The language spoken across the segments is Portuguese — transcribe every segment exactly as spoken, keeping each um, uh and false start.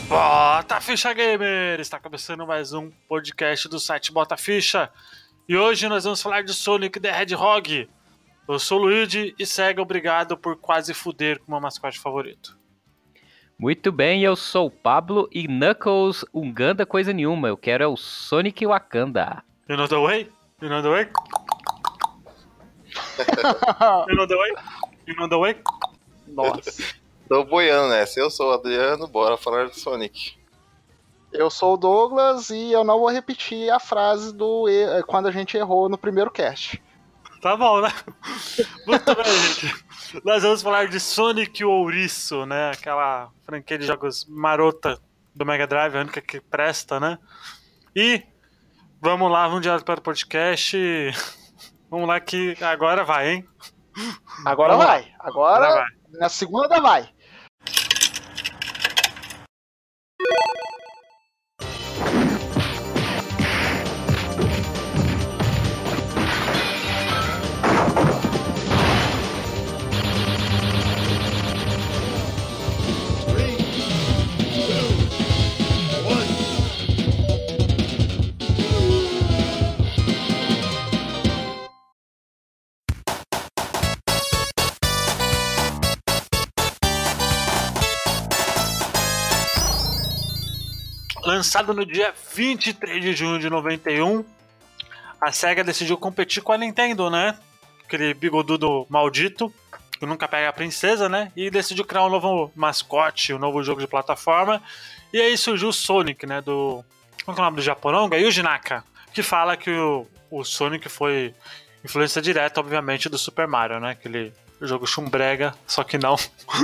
Bota Ficha Gamer! Está começando mais um podcast do site Bota Ficha. E hoje nós vamos falar de Sonic the Hedgehog. Eu sou o Luigi e segue obrigado por quase fuder com o meu mascote favorito. Muito bem, eu sou o Pablo e Knuckles, Uganda coisa nenhuma. Eu quero é o Sonic Wakanda. You know the way? You know the way? You know the way? You know the way? Nossa. Tô boiando nessa. Eu sou o Adriano, bora falar de Sonic. Eu sou o Douglas e eu não vou repetir a frase do e- quando a gente errou no primeiro cast. Tá bom, né? Muito bem, gente. Nós vamos falar de Sonic o Ouriço, né? Aquela franquia de jogos marota do Mega Drive, a única que presta, né? E vamos lá, vamos direto para o podcast. Vamos lá que agora vai, hein? Agora Vamos vai. Agora, Agora vai. na segunda vai. Lançado no dia vinte e três de junho de noventa e um, a SEGA decidiu competir com a Nintendo, né? Aquele bigodudo maldito, que nunca pega a princesa, né? E decidiu criar um novo mascote, um novo jogo de plataforma. E aí surgiu o Sonic, né? Do... Qual é o nome do Japoronga? Yuji Naka, que fala que o, o Sonic foi influência direta, obviamente, do Super Mario, né? Aquele jogo chumbrega, só que não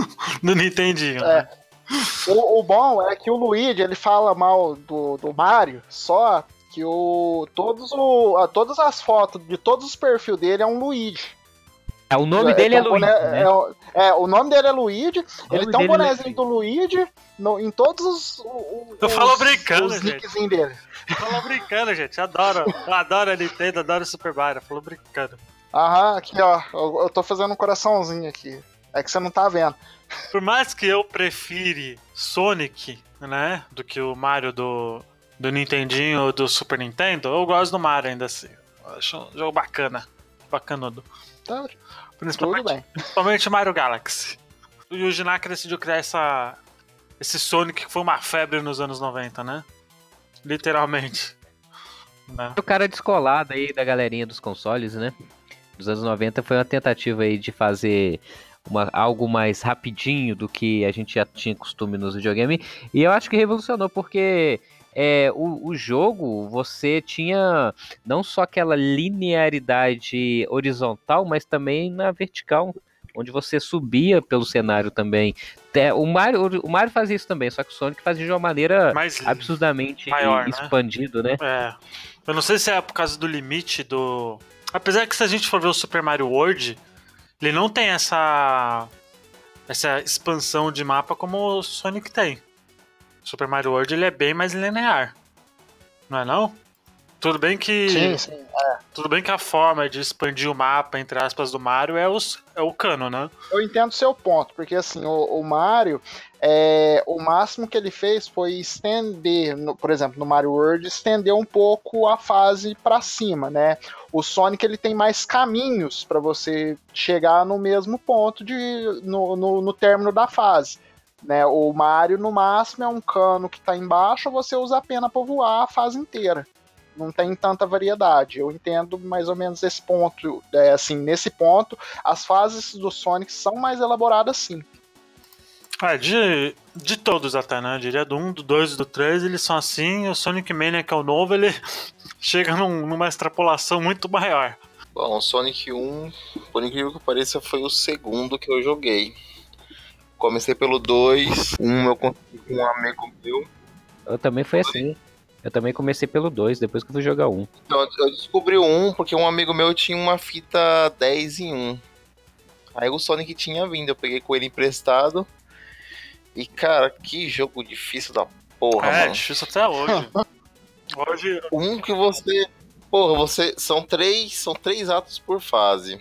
no Nintendinho, É. né? O, o bom é que o Luigi, ele fala mal do, do Mario, só que o, todos, o, a- todas as fotos de todos os perfis dele é um Luigi. É, o nome dele é tem um Luigi, boné- né? é o- é, o nome dele é Luigi, nome ele tem um dele é bonézinho do Luigi no- em todos os, os, Eu falo brincando, os gente. nickzinhos dele. Falou brincando, gente. Adoro. Eu adoro a Nintendo, adoro o Super Mario. Falou brincando. Aham, aqui ó, eu, eu tô fazendo um coraçãozinho aqui. É que você não tá vendo. Por mais que eu prefire Sonic, né, do que o Mario do, do Nintendinho ou do Super Nintendo, eu gosto do Mario ainda assim. Eu acho um jogo bacana. Bacanudo. Tá, tudo Principalmente, bem. principalmente Mario Galaxy. O Yuji Naka decidiu criar essa, esse Sonic que foi uma febre nos anos noventa, né? Literalmente. Né? O cara descolado aí da galerinha dos consoles, né? Dos anos noventa foi uma tentativa aí de fazer uma, algo mais rapidinho do que a gente já tinha costume nos videogames. E eu acho que revolucionou, porque é, o, o jogo, você tinha não só aquela linearidade horizontal, mas também na vertical, onde você subia pelo cenário também. Te- O Mario, o Mario fazia isso também, só que o Sonic fazia de uma maneira Mais absurdamente maior, né? expandido, né? É. Eu não sei se é por causa do limite do. Apesar que se a gente for ver o Super Mario World, ele não tem essa. essa expansão de mapa como o Sonic tem. O Super Mario World ele é bem mais linear. Não é não? Tudo bem que. Sim, sim. Tudo bem que a forma de expandir o mapa, entre aspas, do Mario é, os, é o cano, né? Eu entendo o seu ponto, porque assim, o, o Mario, é, o máximo que ele fez foi estender, no- por exemplo, no Mario World, estender um pouco a fase pra cima, né? O Sonic ele tem mais caminhos pra você chegar no mesmo ponto de, no, no, no término da fase. Né? O Mario, no máximo, é um cano que tá embaixo, você usa a pena pra voar a fase inteira. Não tem tanta variedade. Eu entendo mais ou menos esse ponto. É, assim, nesse ponto, as fases do Sonic são mais elaboradas, sim. Ah, de, de todos até, né? Eu diria do um, do dois e do três, eles são assim. O Sonic Mania, que é o novo, ele chega num- numa extrapolação muito maior. Bom, Sonic um, por incrível que pareça, foi o segundo que eu joguei. Comecei pelo dois, um eu consegui com um amigo meu. Eu também foi assim. Eu também comecei pelo dois, depois que eu fui jogar um. Então, eu descobri o um porque um amigo meu tinha uma fita dez em um. Aí o Sonic tinha vindo, eu peguei com ele emprestado. E cara, que jogo difícil da porra, é, mano. difícil até hoje. Hoje, Um que você... Porra, você... São três, são três atos por fase.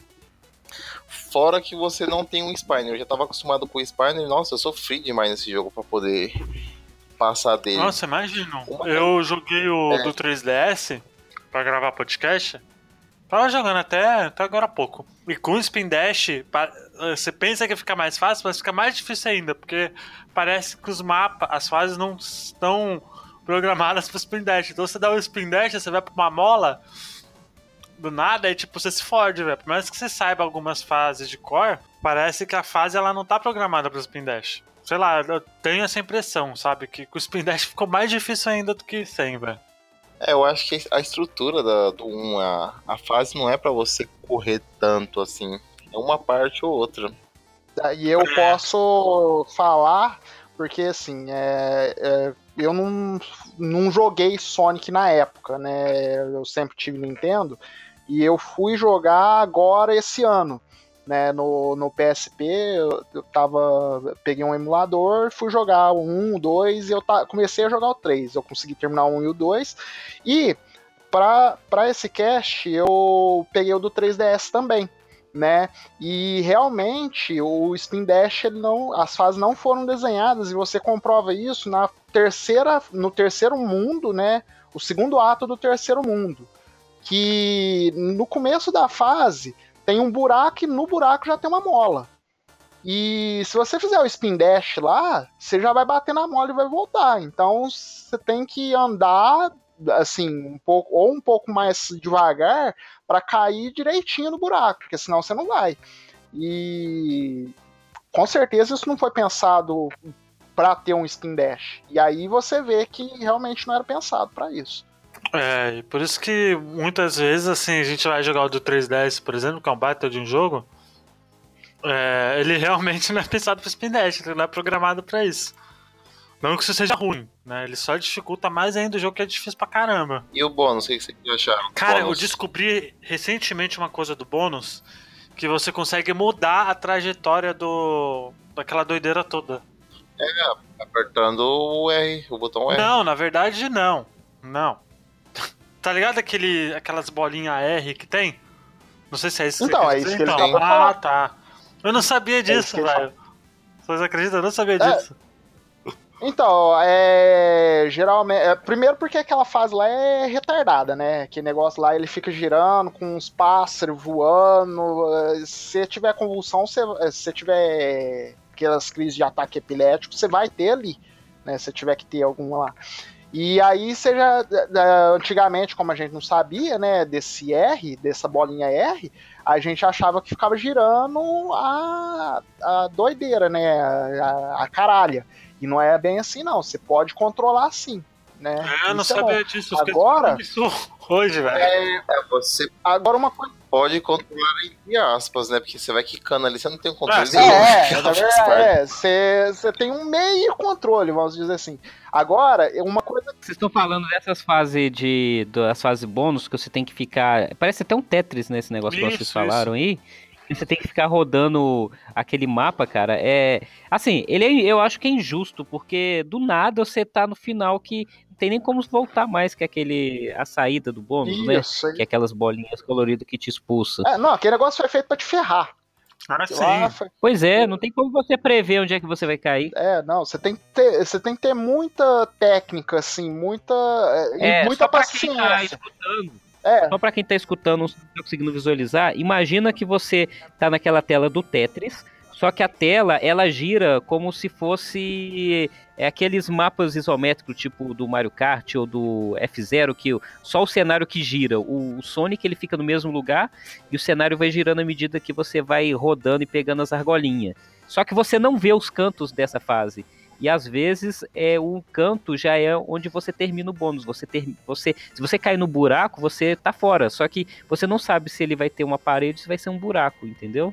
Fora que você não tem um Spiner. Eu já tava acostumado com o Spiner. Nossa, eu sofri demais nesse jogo pra poder passar dele. Nossa, imagina. Uma- Eu joguei o É. do três D S pra gravar podcast. Tava jogando até, até agora há pouco. E com o Spin Dash, pa- você pensa que fica mais fácil, mas fica mais difícil ainda. Porque parece que os mapas, as fases não estão programadas pro Spin Dash. Então você dá o Spin Dash, você vai pra uma mola do nada, e tipo, você se fode, velho. Por mais que você saiba algumas fases de core, parece que a fase ela não tá programada pro Spin Dash. Sei lá, eu tenho essa impressão, sabe? Que com o Spin Dash ficou mais difícil ainda do que sem, velho. É, eu acho que a estrutura da, do um, a, a fase não é pra você correr tanto assim. É uma parte ou outra. E eu posso falar, porque assim, é, é, eu não, não joguei Sonic na época, né? Eu sempre tive Nintendo. E eu fui jogar agora esse ano, né? No, no P S P, eu, eu tava, peguei um emulador, fui jogar o um, o dois, e eu ta, comecei a jogar o três. Eu consegui terminar o um e o dois. E pra, pra esse cast, eu peguei o do três D S também, né? E realmente o Spin Dash, ele não, as fases não foram desenhadas, e você comprova isso na terceira, no terceiro mundo, né? O segundo ato do terceiro mundo. Que no começo da fase tem um buraco e no buraco já tem uma mola. E se você fizer o Spin Dash lá, você já vai bater na mola e vai voltar. Então você tem que andar assim, um pouco, ou um pouco mais devagar para cair direitinho no buraco, porque senão você não vai. E com certeza isso não foi pensado para ter um Spin Dash. E aí você vê que realmente não era pensado para isso. É, e por isso que muitas vezes, assim, a gente vai jogar o do três D S, por exemplo, que é um battle de um jogo, é, ele realmente não é pensado pro Spin Dash, ele não é programado pra isso. Não que isso seja ruim, né? Ele só dificulta mais ainda o jogo, que é difícil pra caramba. E o bônus, o que vocês acharam? Cara, Bônus. eu descobri recentemente uma coisa do bônus, que você consegue mudar a trajetória do daquela doideira toda. Apertando o R, o botão R. Não, na verdade não. Não. Tá ligado aquele, aquelas bolinhas R que tem? Não sei se é isso que Então, você quer é dizer, isso que ele então. tá pra Ah, falar. tá. Eu não sabia isso disso, que ele velho. Vocês acreditam? Eu não sabia É. disso. Então, é. Geralmente. É, primeiro porque aquela fase lá é retardada, né? Aquele negócio lá ele fica girando com uns pássaros voando. Se tiver convulsão, se você tiver aquelas crises de ataque epilético, você vai ter ali, né? Se tiver que ter alguma lá. E aí você já. Antigamente, como a gente não sabia, né, desse R, dessa bolinha R, a gente achava que ficava girando a, a doideira, né? A, a caralha. E não é bem assim, não. Você pode controlar sim, né? É, eu não Isso é sabia bom. disso. Eu fiquei Agora- descobrindo isso hoje, velho. É, você Agora uma coisa. pode controlar entre aspas, né? Porque você vai quicando ali, você não tem um controle Ah, sim. nenhum. É, Ela na faz verdade, parte. é, você você tem um meio controle, vamos dizer assim. Agora, uma coisa. Vocês estão falando dessas fases de. das fases bônus que você tem que ficar. Parece até um Tetris nesse negócio que vocês Isso, falaram aí. E você tem que ficar rodando aquele mapa, cara. É. Assim, ele é, eu acho que é injusto, porque do nada você tá no final que não tem nem como voltar mais que aquele. A saída do bônus, né? Isso. Que é aquelas bolinhas coloridas que te expulsa. É, não, aquele negócio foi feito pra te ferrar. Ah, Lá sim. foi- Pois é, não tem como você prever onde é que você vai cair. É, não, você tem que ter, você tem que ter muita técnica, assim, muita, é, e É, muita só pra quem tá paciência. escutando. É, Só pra quem tá escutando, não tá conseguindo visualizar, imagina que você tá naquela tela do Tetris, só que a tela, ela gira como se fosse é, aqueles mapas isométricos, tipo do Mario Kart ou do F zero, que o- só o cenário que gira. O, o Sonic, ele fica no mesmo lugar e o cenário vai girando à medida que você vai rodando e pegando as argolinhas. Só que você não vê os cantos dessa fase. E às vezes é o canto já é onde você termina o bônus. Você ter, você, se você cair no buraco, você tá fora. Só que você não sabe se ele vai ter uma parede ou se vai ser um buraco, entendeu?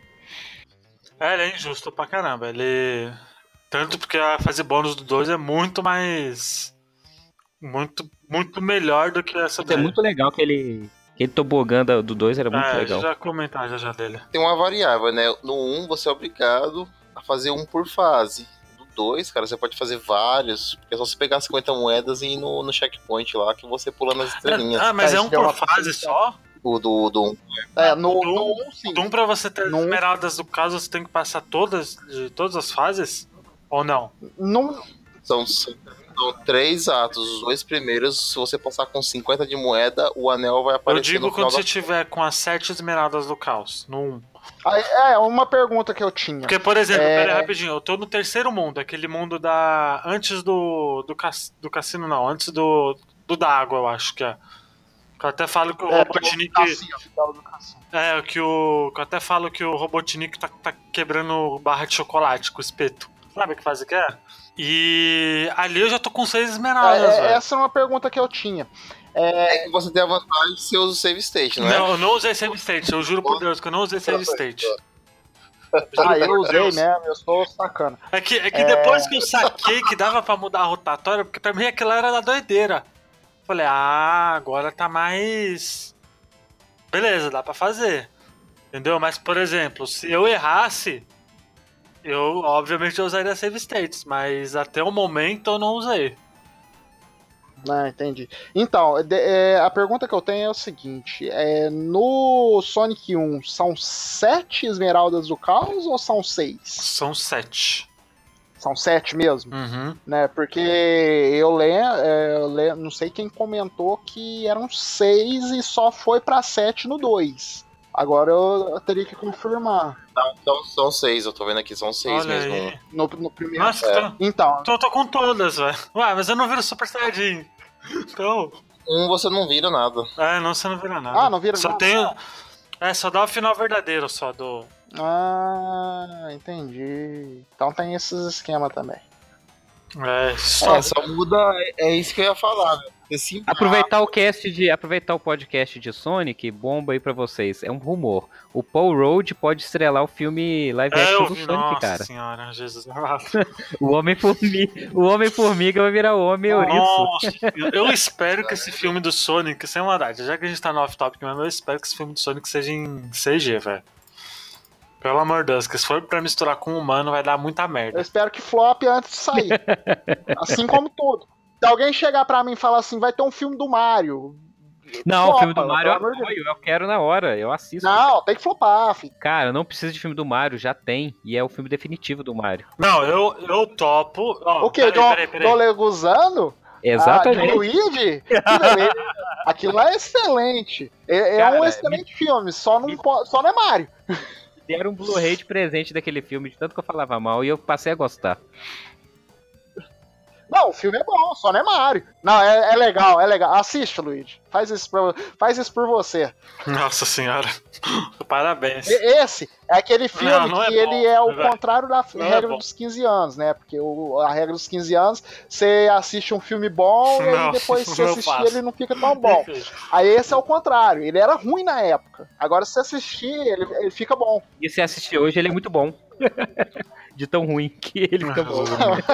É, ele é injusto pra caramba. Ele. Tanto porque a fase bônus do dois é muito mais. Muito, muito melhor do que essa Isso é muito legal, aquele, aquele tobogã da- do dois era muito é, legal. já comentar já já dele. Tem uma variável, né? No um você é obrigado a fazer um por fase. No dois, cara, você pode fazer vários. Porque é só você pegar cinquenta moedas e ir no, no checkpoint lá que você pula nas estrelinhas. Ah, mas Tá, é isso um deu por uma fase facilidade. só? O do, do um. é, no, Do- no um, sim. Doom, pra você ter No- esmeraldas do caso, você tem que passar todas, de todas as fases? Ou não? No, São, São três atos. Os dois primeiros, se você passar com cinquenta de moeda, o anel vai Eu aparecer digo no final quando você da... tiver com as sete esmeraldas do caos, no um. Aí, é, uma pergunta que eu tinha. Porque, por exemplo, É. pera aí, rapidinho, eu tô no terceiro mundo, aquele mundo da. Antes do. do, cas... do cassino, não, antes do. do da água, eu acho que é. Que eu até falo que o É, Robotnik. que é o cassino, que é o do cassino. É, que o. Que eu até falo que o Robotnik tá, tá quebrando barra de chocolate com o espeto. Sabe que fase que é? E ali eu já tô com seis esmeraldas, É, velho. essa é uma pergunta que eu tinha. É que você tem a vantagem de você usa o save state, não é? Não, eu não usei save state, eu juro por Deus que eu não usei save state. Ah, eu usei mesmo, eu sou sacana. É que, é que depois que eu saquei que dava pra mudar a rotatória, porque pra mim aquilo era da doideira. Falei, ah, agora tá mais. Beleza, dá pra fazer. Entendeu? Mas, por exemplo, se eu errasse, eu obviamente eu usaria save states, mas até o momento eu não usei. Ah, entendi. Então, de- é, a pergunta que eu tenho é o seguinte: é, no Sonic um, são sete esmeraldas do caos ou são seis? São sete. São sete mesmo, Uhum. né? Porque eu lembro, não sei quem comentou que eram seis e só foi pra sete no dois. Agora eu, eu teria que confirmar. Não, então são seis, eu tô vendo aqui, são seis Olha mesmo. aí. No, no primeiro. Nossa, É. tô, Então, tô, tô com todas, velho. Ué, mas eu não viro Super Saiyajin. Então. Um você não vira nada. É, não, você não vira nada. Ah, não vira só nada? Tem, é, só dá o final verdadeiro só do. ah, entendi. Então tem esses esquemas também. É, só. É, só muda, é, é isso que eu ia falar, né? Porque se- Aproveitar o cast de aproveitar o podcast de Sonic, bomba aí pra vocês. É um rumor. O Paul Rudd pode estrelar o filme live É, action eu do vi, Sonic, nossa cara. senhora, Jesus. O Homem Formiga, o Homem Formiga vai virar o Homem Ouriço. Nossa, eu- eu espero que esse filme do Sonic, sem maldade, já que a gente tá no off-topic mesmo, eu espero que esse filme do Sonic seja em C G, velho. Pelo amor de Deus, que se for pra misturar com um humano vai dar muita Eu merda. espero que flop antes de sair. Assim como tudo. Se alguém chegar pra mim e falar assim, vai ter um filme do Mario. Não, flopa, o filme do Mario eu pelo amor de apoio, eu quero na hora, eu assisto. Não, tem que flopar, filho. Cara, não precisa de filme do Mario, já tem. E é o filme definitivo do Mario. Não, eu, eu topo. Ó, O quê? peraí, peraí, peraí. Do Leguzano? Exatamente. Ah, de Luigi? Que beleza. Aquilo lá é excelente. É, é Cara, um excelente filme, só não, po- só não é Mario. Deram um Blu-ray de presente daquele filme, de tanto que eu falava mal, e eu passei a gostar. Não, o filme é bom, só não é Mario. Não, é, é legal, é legal. Assiste, Luigi. Faz isso, pra, faz isso por você. Nossa senhora. Parabéns. E- Esse é aquele filme Não, não é que bom, ele é o velho. contrário da Não é regra bom. dos quinze anos, né? Porque o- a regra dos quinze anos, você assiste um filme bom Não, e depois você não assistir faço. ele não fica tão bom. Aí esse é o contrário. Ele era ruim na época. Agora se você assistir, ele, ele fica bom. E se assistir hoje, ele é muito bom. De tão ruim que ele fica bom.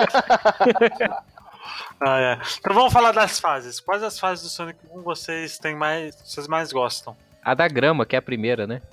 Ah, é. Então vamos falar das fases. Quais as fases do Sonic um vocês têm mais, vocês mais gostam? A da grama, que é a primeira, né?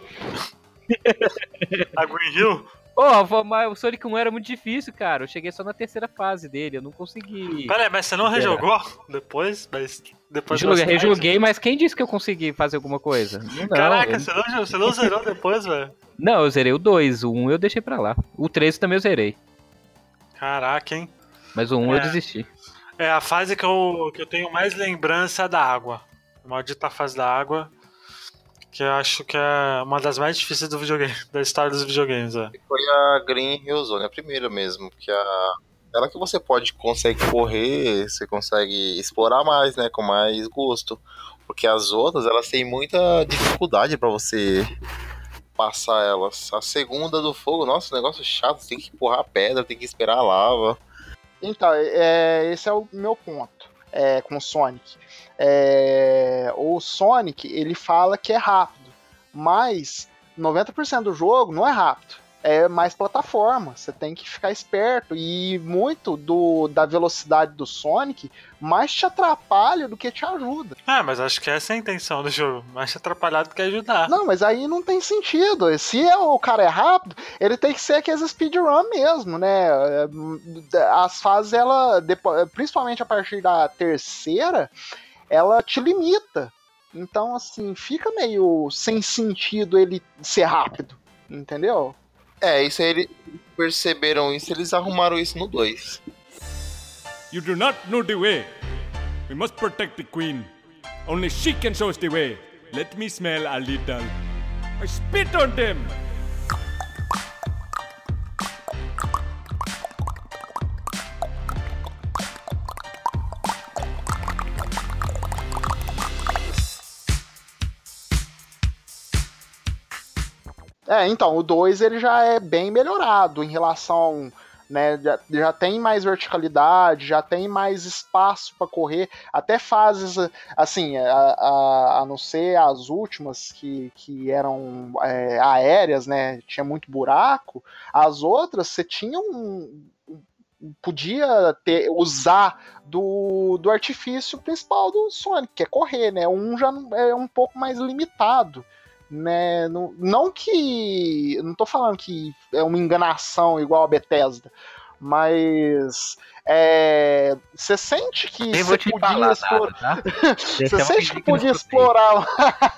A Green Hill? Ô, mas o Sonic um era muito difícil, cara. Eu cheguei só na terceira fase dele, eu não consegui. Pera aí, mas você não rejogou depois? Mas depois Joguei, das fases? rejoguei, mas quem disse que eu consegui fazer alguma coisa? Não, Caraca, eu- você não, você não zerou depois, velho? não, eu zerei o dois, o um eu deixei pra lá. O três também eu zerei, Caraca, hein? mas o um É. eu desisti. É a fase que eu, que eu tenho mais lembrança é da água. A maldita fase da água. Que eu acho que é uma das mais difíceis do videogame, da história dos videogames, é. Foi a Green Hill Zone, a primeira mesmo, que a ela que você pode consegue correr, você consegue explorar mais, né, com mais gosto, porque as outras elas têm muita dificuldade pra você passar elas. A segunda do fogo, nossa, negócio chato, você tem que empurrar a pedra, tem que esperar a lava. Então, é, esse é o meu ponto é, com o Sonic. É, o Sonic, ele fala que é rápido, mas noventa por cento do jogo não é rápido. É mais plataforma, você tem que ficar esperto. E muito do, da velocidade do Sonic mais te atrapalha do que te ajuda. Ah, mas acho que essa é a intenção do jogo. Mais atrapalhado que ajudar. Não, mas aí não tem sentido. Se é, o cara é rápido, ele tem que ser aqueles speedrun mesmo, né? As fases, ela, depois, principalmente a partir da terceira, ela te limita. Então, assim, fica meio sem sentido ele ser rápido, entendeu? É, isso aí eles perceberam isso, eles arrumaram isso no dois. You do not know the way. We must protect the queen. Only she can show us the way. Let me smell a little. I spit on them! É, então, o dois ele já é bem melhorado em relação, né, já, já tem mais verticalidade, já tem mais espaço para correr, até fases, assim, a, a, a não ser as últimas que, que eram é, aéreas, né, tinha muito buraco, as outras você tinha um... podia ter, usar do, do artifício principal do Sonic, que é correr, né, um já é um pouco mais limitado. Né, não, não que. Não tô falando que é uma enganação igual a Bethesda, mas é, você sente que Nem você vou te podia falar explorar. nada, tá? Você sente que podia explorar.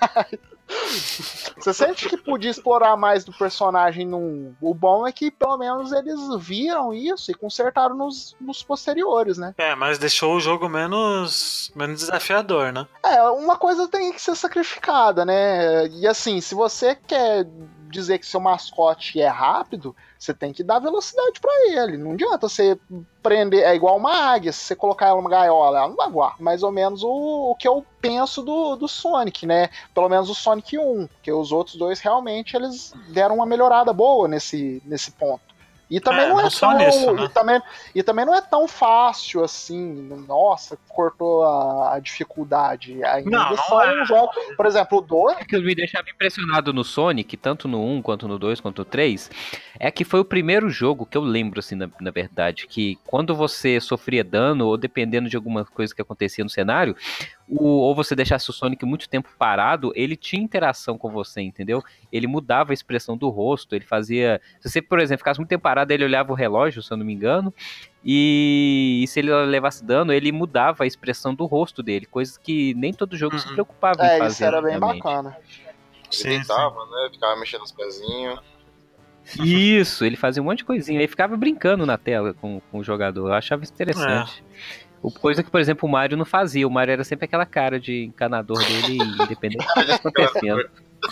Você sente que podia explorar mais do personagem num. O bom é que pelo menos eles viram isso e consertaram nos, nos posteriores, né? É, mas deixou o jogo menos, menos desafiador, né? É, uma coisa tem que ser sacrificada, né? E assim, se você quer dizer que seu mascote é rápido, você tem que dar velocidade pra ele. Não adianta você prender, é igual uma águia, se você colocar ela numa gaiola, ela não vai voar. Mais ou menos o, o que eu penso do, do Sonic, né? Pelo menos o Sonic um, porque os outros dois realmente eles deram uma melhorada boa nesse, nesse ponto. E também É, não é não só tão, nisso, né? e, também, e também não é tão fácil assim. Nossa, cortou a, a dificuldade. Ainda Não, não são é. jogos, por exemplo, o dois. O que me deixava impressionado no Sonic, tanto no um, quanto no dois, quanto no três, é que foi o primeiro jogo que eu lembro, assim, na, na verdade, que quando você sofria dano, ou dependendo de alguma coisa que acontecia no cenário, o, ou você deixasse o Sonic muito tempo parado, ele tinha interação com você, entendeu? Ele mudava a expressão do rosto, ele fazia... Se você, por exemplo, ficasse muito tempo parado, ele olhava o relógio, se eu não me engano, e, e se ele levasse dano, ele mudava a expressão do rosto dele, coisas que nem todo jogo Uhum. se preocupava em É, fazer. isso era bem antigamente. bacana. Ele Sim, deitava, né? Ficava mexendo os pezinhos. Isso, ele fazia um monte de coisinha. Ele ficava brincando na tela com, com o jogador. Eu achava isso interessante. O, coisa que, por exemplo, o Mario não fazia. O Mario era sempre aquela cara de encanador dele, independente do que estivesse acontecendo.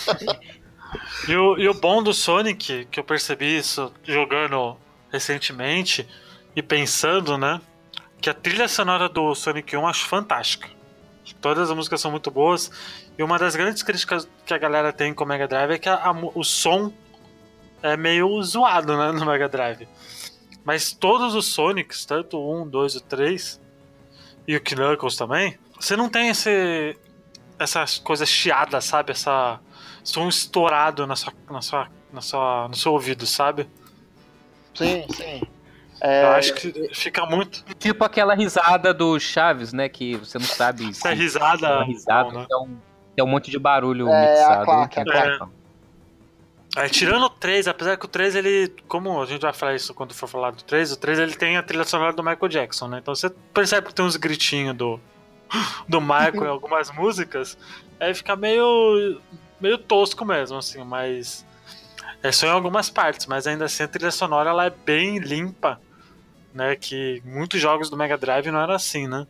E o, e o bom do Sonic, que eu percebi isso jogando recentemente e pensando, né? Que a trilha sonora do Sonic um eu acho fantástica. Todas as músicas são muito boas. E uma das grandes críticas que a galera tem com o Mega Drive é que a, a, o som é meio zoado, né, no Mega Drive. Mas todos os Sonics, tanto o um, dois e o três, e o Knuckles também, você não tem esse, essa coisa chiada, sabe? Essa som estourado na sua, na sua, na sua, no seu ouvido, sabe? Sim, sim. Eu É, acho que fica muito... Tipo aquela risada do Chaves, né? Que você não sabe se Essa risada... é uma risada, não, né? que é um, que é um monte de barulho É, mixado. a claque, a Eu claque. entendo. É, tirando o três, apesar que o três, ele... Como a gente vai falar isso quando for falar do três, o três ele tem a trilha sonora do Michael Jackson, né? Então você percebe que tem uns gritinhos do, do Michael em algumas músicas, aí fica meio... meio tosco mesmo, assim, mas... É só em algumas partes, mas ainda assim a trilha sonora ela é bem limpa, né? Que muitos jogos do Mega Drive não era assim, né?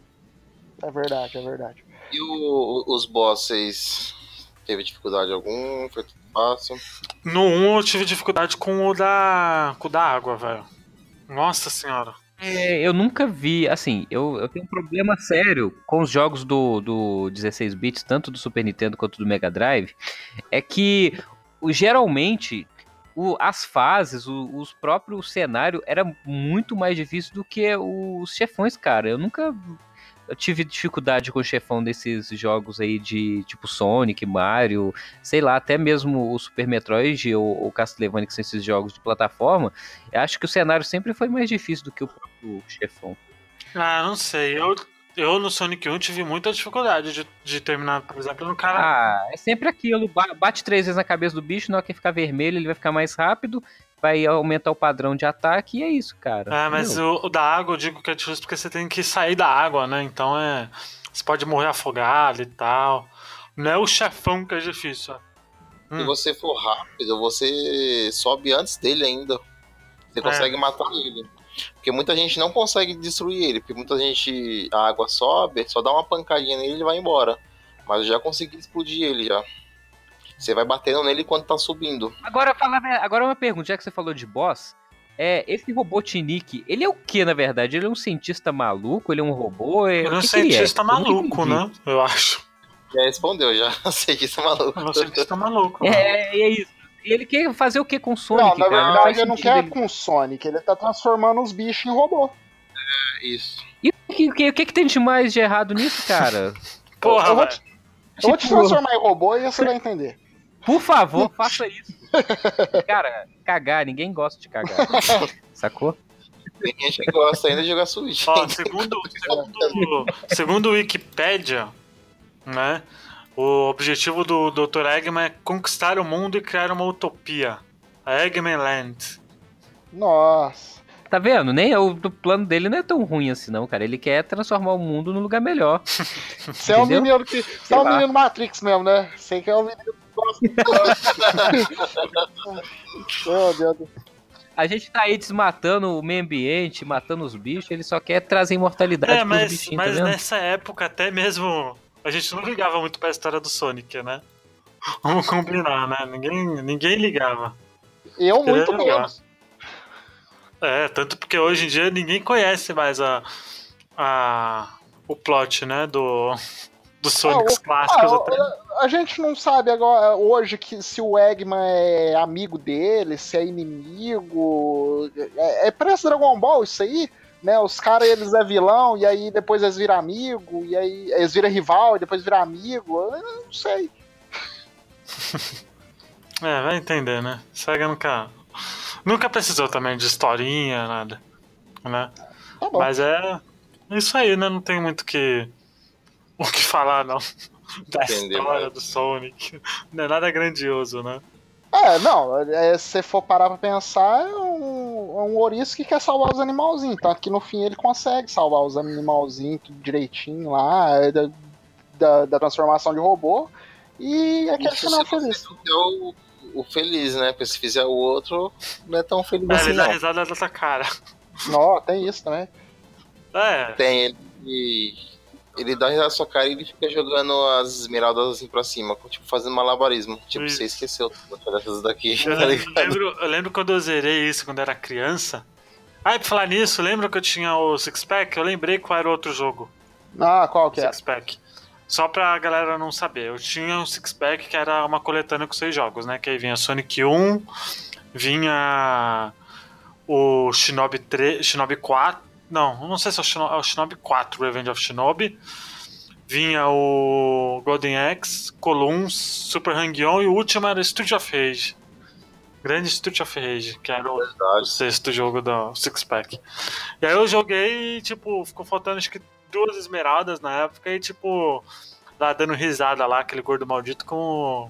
é verdade, é verdade. E o, os bosses, teve dificuldade algum? Foi tudo fácil? No um eu tive dificuldade com o da, com o da água, velho. Nossa senhora. É, eu nunca vi, assim, eu, eu tenho um problema sério com os jogos do, do dezesseis bits, tanto do Super Nintendo quanto do Mega Drive, é que o- geralmente o- as fases, o, os próprios cenários era muito mais difícil do que os chefões, cara. Eu nunca eu tive dificuldade com o chefão desses jogos aí de tipo Sonic, Mario, sei lá, até mesmo o Super Metroid ou o Castlevania, que são esses jogos de plataforma. Eu acho que o cenário sempre foi mais difícil do que o próprio chefão. Ah, não sei. Eu, eu no Sonic um tive muita dificuldade de, de terminar, por exemplo, no cara. Ah, é sempre aquilo, ba- bate três vezes na cabeça do bicho, na hora que ficar vermelho ele vai ficar mais rápido, vai aumentar o padrão de ataque e é isso, cara. É, mas Entendeu? o, o da água eu digo que é difícil porque você tem que sair da água, né? Então é. Você pode morrer afogado e tal. Não é o chefão que é difícil. Se Hum. você for rápido, você sobe antes dele ainda. Você consegue matar ele. Porque muita gente não consegue destruir ele, porque muita gente, a água sobe, só dá uma pancadinha nele e ele vai embora. Mas eu já consegui explodir ele já. Você vai batendo nele enquanto tá subindo. Agora, fala, agora uma pergunta, já que você falou de boss, é, esse Robotnik, ele é o que, na verdade? Ele é um cientista maluco? Ele é um robô? É, Ele é um o que que ele é? cientista Eu nunca maluco, entendi. né? Eu acho. Já respondeu, já. Cientista maluco. Ele é um cientista maluco. né? É, é isso. E ele quer fazer o que com o Sonic, Não, na cara? verdade faz ele não sentido quer ele- com o Sonic, ele tá transformando os bichos em robô. Isso. E o que, o que, o que que tem de mais de errado nisso, cara? Porra, eu vou velho. te, eu vou te Tipo, transformar em robô e você vai entender. Por favor, faça isso. Cara, cagar, ninguém gosta de cagar. Sacou? Tem gente que gosta ainda de jogar Switch. Ó, segundo, segundo, segundo o Wikipedia, né? O objetivo do doutor Eggman é conquistar o mundo e criar uma utopia. A Eggman Land. Nossa. Tá vendo? Nem o, o plano dele não é tão ruim assim, não, cara. Ele quer transformar o mundo num lugar melhor. Você é um Entendeu? menino que. Você é um lá. menino Matrix mesmo, né? Sei que é um menino que gosta. Meu Deus do céu. A gente tá aí desmatando o meio ambiente, matando os bichos, ele só quer trazer imortalidade É, pros mas, bichinhos, mas tá vendo? nessa época até mesmo a gente não ligava muito pra história do Sonic, né? Vamos combinar, né? Ninguém, ninguém ligava. Eu muito É, menos. É, tanto porque hoje em dia ninguém conhece mais a, a, o plot, né? Do, dos Sonics Ah, o- clássicos ah, até. A gente não sabe agora hoje que se o Eggman é amigo dele, se é inimigo. É, é parece Dragon Ball isso aí, né? Os caras eles é vilão e aí depois eles viram amigo e aí eles viram rival e depois viram amigo. Eu não sei. É, vai entender, né? Sega nunca. Nunca precisou também de historinha, nada. Né? Tá bom. Mas é isso aí, né? Não tem muito que, o que falar, não. Da Entender história mais. do Sonic. Não é nada grandioso, né? É, não, é, se você for parar pra pensar, é um, é um ouriço que quer salvar os animalzinhos. Tanto que no fim ele consegue salvar os animalzinhos tudo direitinho lá, é, da, da, da transformação de robô. E aquele Isso final se você feliz. não der o, o feliz, né? Porque se fizer o outro, não é tão feliz É, assim, ele dá não. risada dessa cara. Não, tem isso também. É, Tem ele. Ele dá risada na sua cara e ele fica jogando as esmeraldas assim pra cima, tipo fazendo malabarismo. Tipo, Isso. você esqueceu dessas daqui, eu tá lembro, ligado? lembro- eu lembro quando eu zerei isso quando era criança. Ah, e pra falar nisso, lembra que eu tinha o Six Pack? Eu lembrei qual era o outro jogo. Ah, qual que é? Six Pack. Só pra galera não saber, eu tinha um Six Pack que era uma coletânea com seis jogos, né? Que aí vinha Sonic um, vinha o Shinobi três, Shinobi quatro. Não, não sei se é o Shinobi, é o Shinobi quatro, Revenge of Shinobi. Vinha o Golden Axe, Columns, Super Hang-On e o último era Street of Rage. Grande Street of Rage, que era o, o sexto jogo do Six Pack. E aí eu joguei e, tipo, ficou faltando acho que duas esmeraldas na época e, tipo, lá dando risada lá, aquele gordo maldito com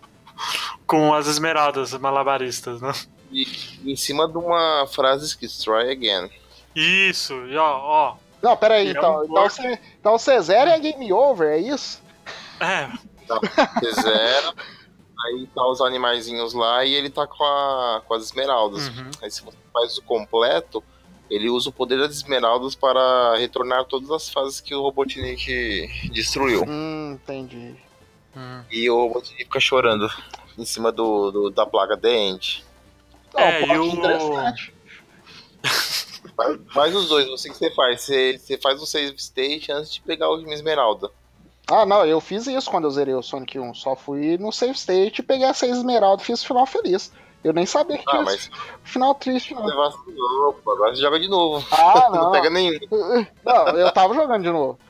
com as esmeraldas malabaristas, né? E em cima de uma frase escrita Try Again. Isso, e ó, ó. Não, pera aí, E é então. um Então gordo. você, então você zera e é game over, é isso? É, Você zera, aí tá os animaizinhos lá e ele tá com, a, com as esmeraldas. Uhum. Aí se você faz o completo, ele usa o poder das esmeraldas para retornar todas as fases que o Robotnik destruiu. Hum, entendi. hum. E o Robotnik fica chorando em cima do, do- da placa The End. Não, É, plot e o- interessante. Faz, faz os dois, você que você faz. Você, você faz o save state antes de pegar a última esmeralda. Ah, não, eu fiz isso quando eu zerei o Sonic um. Só fui no save state, peguei as seis esmeraldas e fiz o final feliz. Eu nem sabia que Ah, tinha mas esse final triste, não. você vacilou, pô, agora você joga de novo. Ah, Não não. pega nenhum. Não, eu tava jogando de novo.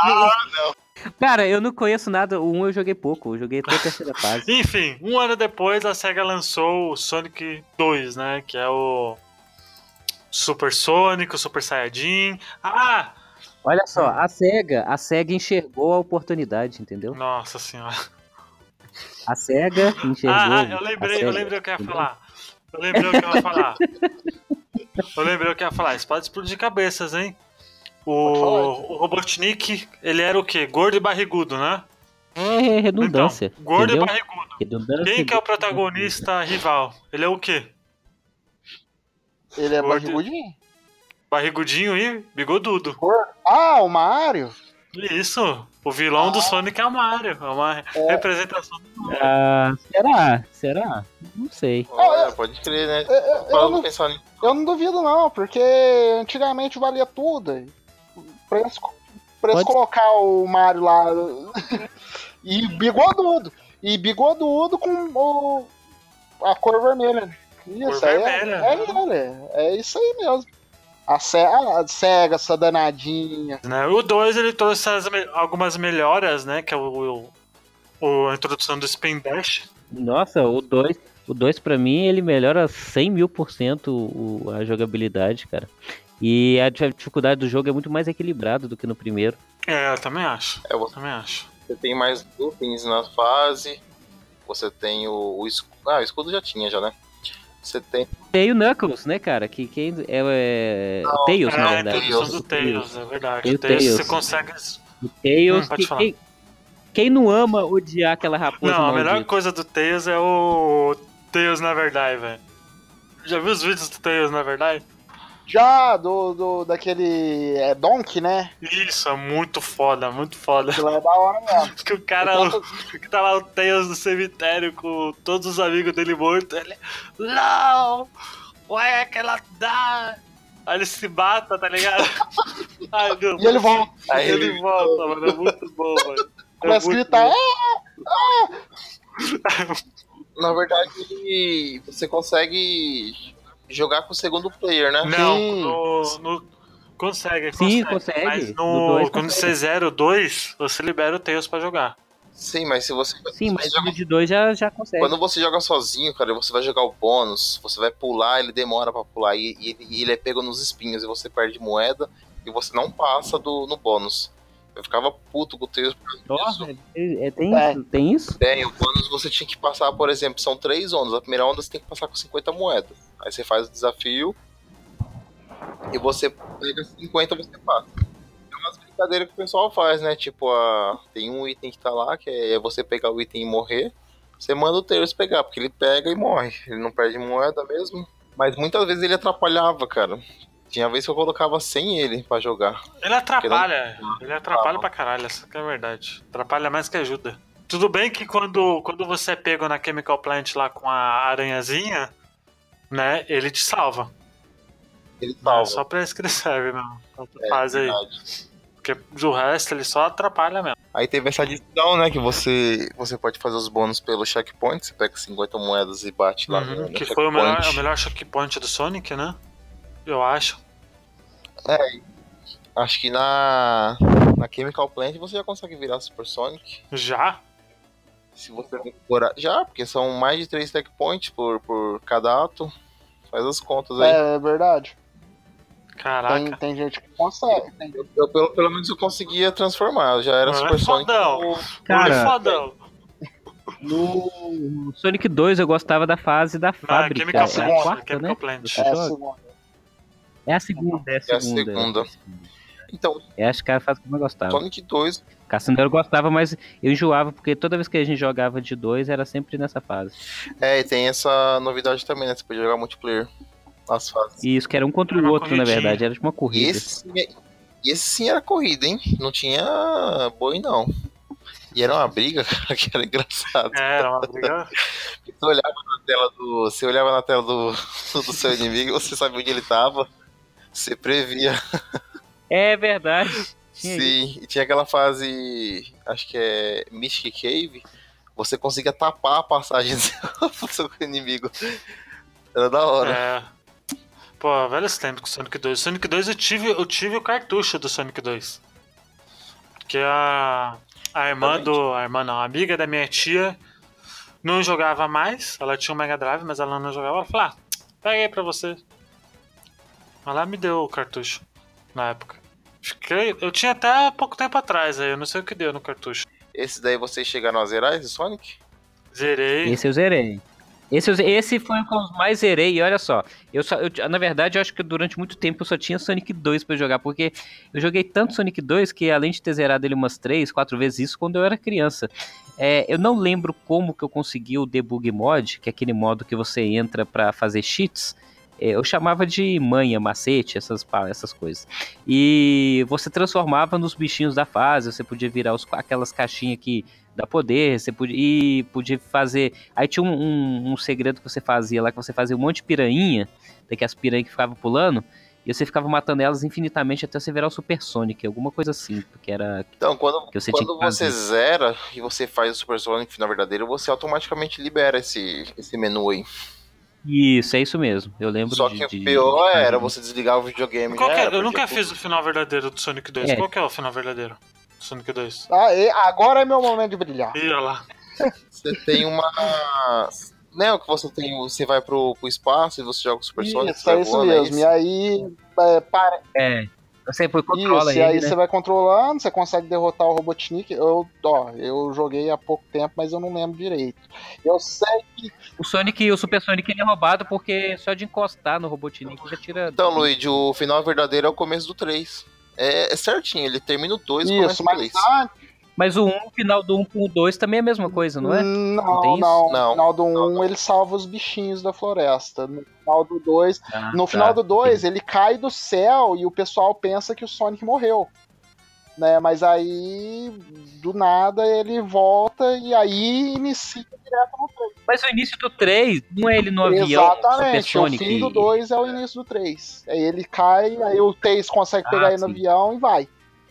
Cara, eu não conheço nada. O um eu joguei pouco, eu joguei até a terceira fase. Enfim, um ano depois a SEGA lançou o Sonic dois, né? Que é o Super Sonic, o Super Saiyajin. Ah! Olha só, a SEGA, a SEGA enxergou a oportunidade, entendeu? Nossa senhora. A SEGA enxergou. Ah, ah, eu a lembrei, SEGA, eu lembrei o que eu ia entendeu? falar. Eu lembrei o que eu ia falar. Eu lembrei o que eu ia falar. Isso pode explodir cabeças, hein? Pode falar. O, o Robotnik, ele era o quê? Gordo e barrigudo, né? É redundância. Então, gordo entendeu? e barrigudo. Redundância. Quem que é o protagonista rival? Ele é o quê? Ele é Gordo. barrigudinho? barrigudinho e bigodudo. Ah, o Mario? Isso, o vilão ah. do Sonic é o Mario, é uma é. representação do Mario. Ah, será? Será? Não sei. Olha, pode crer, né? Eu, eu, eu, não, eu não duvido não, porque antigamente valia tudo. Pra eles, pra eles colocar o Mario lá e bigodudo. E bigodudo com o, a cor vermelha. Isso, cor é, vermelha. É, é, é, é isso aí mesmo. A, Ce a SEGA, essa danadinha. Né? O dois ele trouxe as, algumas melhoras, né? Que é o, o, a introdução do Spin Dash. Nossa, o dois, o dois pra mim ele melhora cem mil por cento o, a jogabilidade, cara. E a dificuldade do jogo é muito mais equilibrado do que no primeiro. É, eu também acho. É, eu também acho. Você tem mais loopings na fase. Você tem o, o escudo. Ah, o escudo já tinha, já, né? Você tem. Tem o Knuckles, né, cara? Que quem é, é... Não, o Tails, é, na verdade. É, a introdução do Tails, é verdade. Tem o o Tails. Tails você consegue. O Tails, hum, que, quem, quem não ama odiar aquela raposa Não, maldita? A melhor coisa do Tails é o Tails na verdade, velho. Já viu os vídeos do Tails na verdade? Já, do, do daquele é, Donkey, né? Isso, é muito foda, muito foda. Aquilo é da hora mesmo. Que o cara, o, que tá lá o Tails no cemitério com todos os amigos dele mortos, ele... Não! Why é que ela dá? Aí ele se mata, tá ligado? Ai, meu, e ele volta. Aí ele, ele volta, mano, é muito bom, mano. Começa a gritar, ah! Na verdade, você consegue jogar com o segundo player, né? Não, no, no, consegue, Sim, consegue. consegue. Mas no, no dois quando consegue. você zera o dois, você libera o Tails pra jogar. Sim, mas se você... Sim, mas joga... de dois já, já consegue. Quando você joga sozinho, cara, você vai jogar o bônus, você vai pular, ele demora pra pular, e, e, e ele é pego nos espinhos, e você perde moeda, e você não passa do, no bônus. Eu ficava puto com o Tails por Nossa, é, é, tem, é. Isso, tem isso? Tem, o bônus você tinha que passar, por exemplo, são três ondas. A primeira onda você tem que passar com cinquenta moedas. Aí você faz o desafio e você pega cinquenta, você passa. É umas brincadeiras que o pessoal faz, né? Tipo, a... tem um item que tá lá, que é você pegar o item e morrer. Você manda o Tails pegar, porque ele pega e morre. Ele não perde moeda mesmo. Mas muitas vezes ele atrapalhava, cara. Tinha vez que eu colocava sem ele pra jogar. Ele atrapalha, não... ele atrapalha pra caralho, essa que é a verdade. Atrapalha mais que ajuda. Tudo bem que quando, quando você é pego na Chemical Plant lá com a aranhazinha, né, ele te salva. Ele salva. É só pra isso que ele serve mesmo. É, faz aí. Porque do resto ele só atrapalha mesmo. Aí teve essa adição, né, que você, você pode fazer os bônus pelo checkpoint, você pega cinquenta moedas e bate lá uhum, no, no que foi o melhor, o melhor checkpoint do Sonic, né? Eu acho. É, acho que na, na Chemical Plant você já consegue virar Super Sonic. Já? Se você decorar. Já, porque são mais de três checkpoints por, por cada ato. Faz as contas aí. É, é verdade. Caraca. Tem, tem gente que consegue. Tem... Eu, eu, pelo, pelo menos eu conseguia transformar. Eu já era Não Super é Sonic. Fodão. Cara, é fodão. No Sonic dois eu gostava da fase da fábrica. Chemical É Plant, a quarta, Chemical né? Plant. É a segunda. É a segunda, é a segunda. É a segunda. Então, é, acho que é a fase que eu mais gostava. Sonic dois. Cassandra eu gostava, mas eu enjoava, porque toda vez que a gente jogava de dois, era sempre nessa fase. É, e tem essa novidade também, né? Você pode jogar multiplayer nas fases. Isso, que era um contra o outro, na verdade, era tipo uma corrida. E esse, e esse sim era corrida, hein? Não tinha boi, não. E era uma briga, cara, que era engraçado. É, era uma briga. Você olhava na tela do, você olhava na tela do, do seu inimigo, você sabia onde ele tava, você previa. É verdade. Sim, e tinha aquela fase, acho que é Mystic Cave, você conseguia tapar a passagem do seu inimigo. Era da hora. É. Pô, velhos tempos com Sonic dois. Sonic dois eu tive, eu tive o cartucho do Sonic dois. Porque a, a irmã do. A irmã não, a amiga da minha tia não jogava mais. Ela tinha um Mega Drive, mas ela não jogava. Ela falou: ah, pega aí pra você. Ela me deu o cartucho na época. Fiquei, eu tinha até pouco tempo atrás aí, eu não sei o que deu no cartucho. Esse daí vocês chegaram a zerar, esse Sonic? Zerei. Esse eu zerei. Esse, eu, esse foi o que eu mais zerei, e olha só, eu só, eu, na verdade eu acho que durante muito tempo eu só tinha Sonic dois pra jogar, porque eu joguei tanto Sonic dois que além de ter zerado ele umas três, quatro vezes isso quando eu era criança. É, eu não lembro como que eu consegui o Debug Mod, que é aquele modo que você entra pra fazer cheats, eu chamava de manha, macete, essas, essas coisas. E você transformava nos bichinhos da fase, você podia virar os, aquelas caixinhas que dá poder, você podia, e podia fazer... Aí tinha um, um, um segredo que você fazia lá, que você fazia um monte de piranha, daquelas piranhas que ficavam pulando, e você ficava matando elas infinitamente até você virar o Super Sonic, alguma coisa assim, porque era... Então, quando, que você, quando tinha que você zera e você faz o Super Sonic final verdadeiro, você automaticamente libera esse, esse menu aí. Isso, é isso mesmo. Eu lembro Só de, que de, o pior de... era você desligar o videogame. Qual que é? Era, Eu nunca porque- fiz o final verdadeiro do Sonic dois. É. Qual que é o final verdadeiro do Sonic dois? Ah, e agora é meu momento de brilhar. Ih, olha lá. Você tem uma... Não é o que você tem, você vai pro, pro espaço e você joga o Super Sonic, Isso, você vai é isso voando, é mesmo. E aí, é, para... É, você foi controla Isso, e ele, aí né? você vai controlando, você consegue derrotar o Robotnik. Eu, ó, eu joguei há pouco tempo, mas eu não lembro direito. Eu sei que. O Sonic, o Super Sonic, ele é roubado porque só de encostar no Robotnik já tira... Então, Luigi, o final verdadeiro é o começo do três. É, é certinho, ele termina o dois e começa Isso, o mas três. antes. Mas o um, o final do um com o dois também é a mesma coisa, não é? Não, tem não. isso? No Não. final do Não, um, não. ele salva os bichinhos da floresta. No final do dois. Ah, No tá. final do dois, ele cai do céu e o pessoal pensa que o Sonic morreu. Né? Mas aí, do nada, ele volta e aí inicia direto no três. Mas o início do três, não é ele no avião Super Exatamente, o Sonic? fim do dois é o início do três. Aí ele cai, aí o três consegue pegar Ah, ele no sim. avião e vai.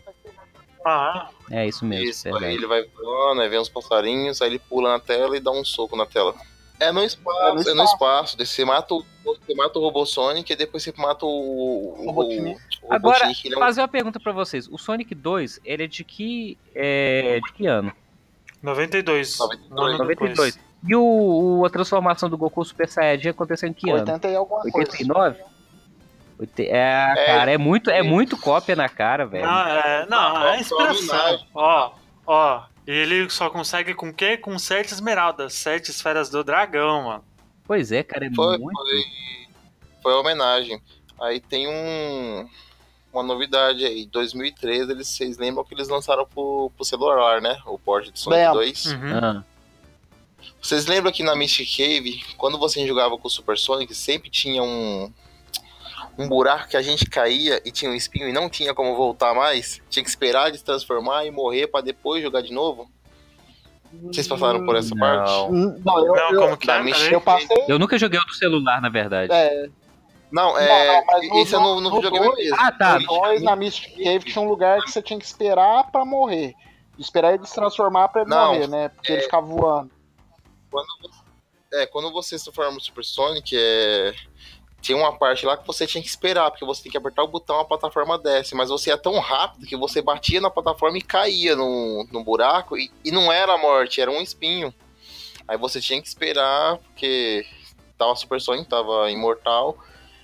Ah, É isso mesmo, Isso, verdade. aí ele vai voando, aí vem uns passarinhos, aí ele pula na tela e dá um soco na tela. É no espaço, É no é no espaço. espaço. Daí Você mata o, você mata o Robô Sonic e depois você mata o, o, Robotnik. o Agora, Robotnik, ele é um- fazer uma pergunta pra vocês. O Sonic dois, ele é de que, é, de que ano? noventa e dois. noventa e dois. Um ano noventa e depois. dois. E o, o- a transformação do Goku Super Saiyajin aconteceu em que ano? oitenta e alguma coisa. oitenta e nove? Oite- É, É, cara, é muito, é é. muito cópia na cara, velho. Não, é, não, Não, é inspiração. homenagem. Ó, ó. E ele só consegue com o quê? Com sete esmeraldas, sete esferas do dragão, mano. Pois é, cara, é Foi, muito... foi, foi a homenagem. Aí tem um, uma novidade aí. Em dois mil e treze, eles, vocês lembram que eles lançaram pro, pro celular, né? O port de Sonic Lembro. dois. Uhum. Ah, Vocês lembram que na Mystic Cave, quando você jogava com o Super Sonic, sempre tinha um, um buraco que a gente caía e tinha um espinho e não tinha como voltar mais? Tinha que esperar de se transformar e morrer pra depois jogar de novo? Vocês passaram por essa Não. parte? Hum, Não, eu, Não, eu, como que da é? Mystic Peraí. eu passei. eu nunca joguei o do celular, na verdade. É, Não, é. Não, mas no- isso é no, no no videogame dois- mesmo. Ah, tá. No dois na Mystic Cave tinha um lugar que você tinha que esperar pra morrer. Esperar ele se transformar pra ele Não, morrer, né? Porque ele ficava voando. Quando você, é, quando você se transforma no Super Sonic, é, tinha uma parte lá que você tinha que esperar, porque você tem que apertar o botão, a plataforma desce, mas você ia tão rápido que você batia na plataforma e caía no, no buraco, e, e não era a morte, era um espinho. Aí você tinha que esperar, porque tava Super Sonic, tava imortal,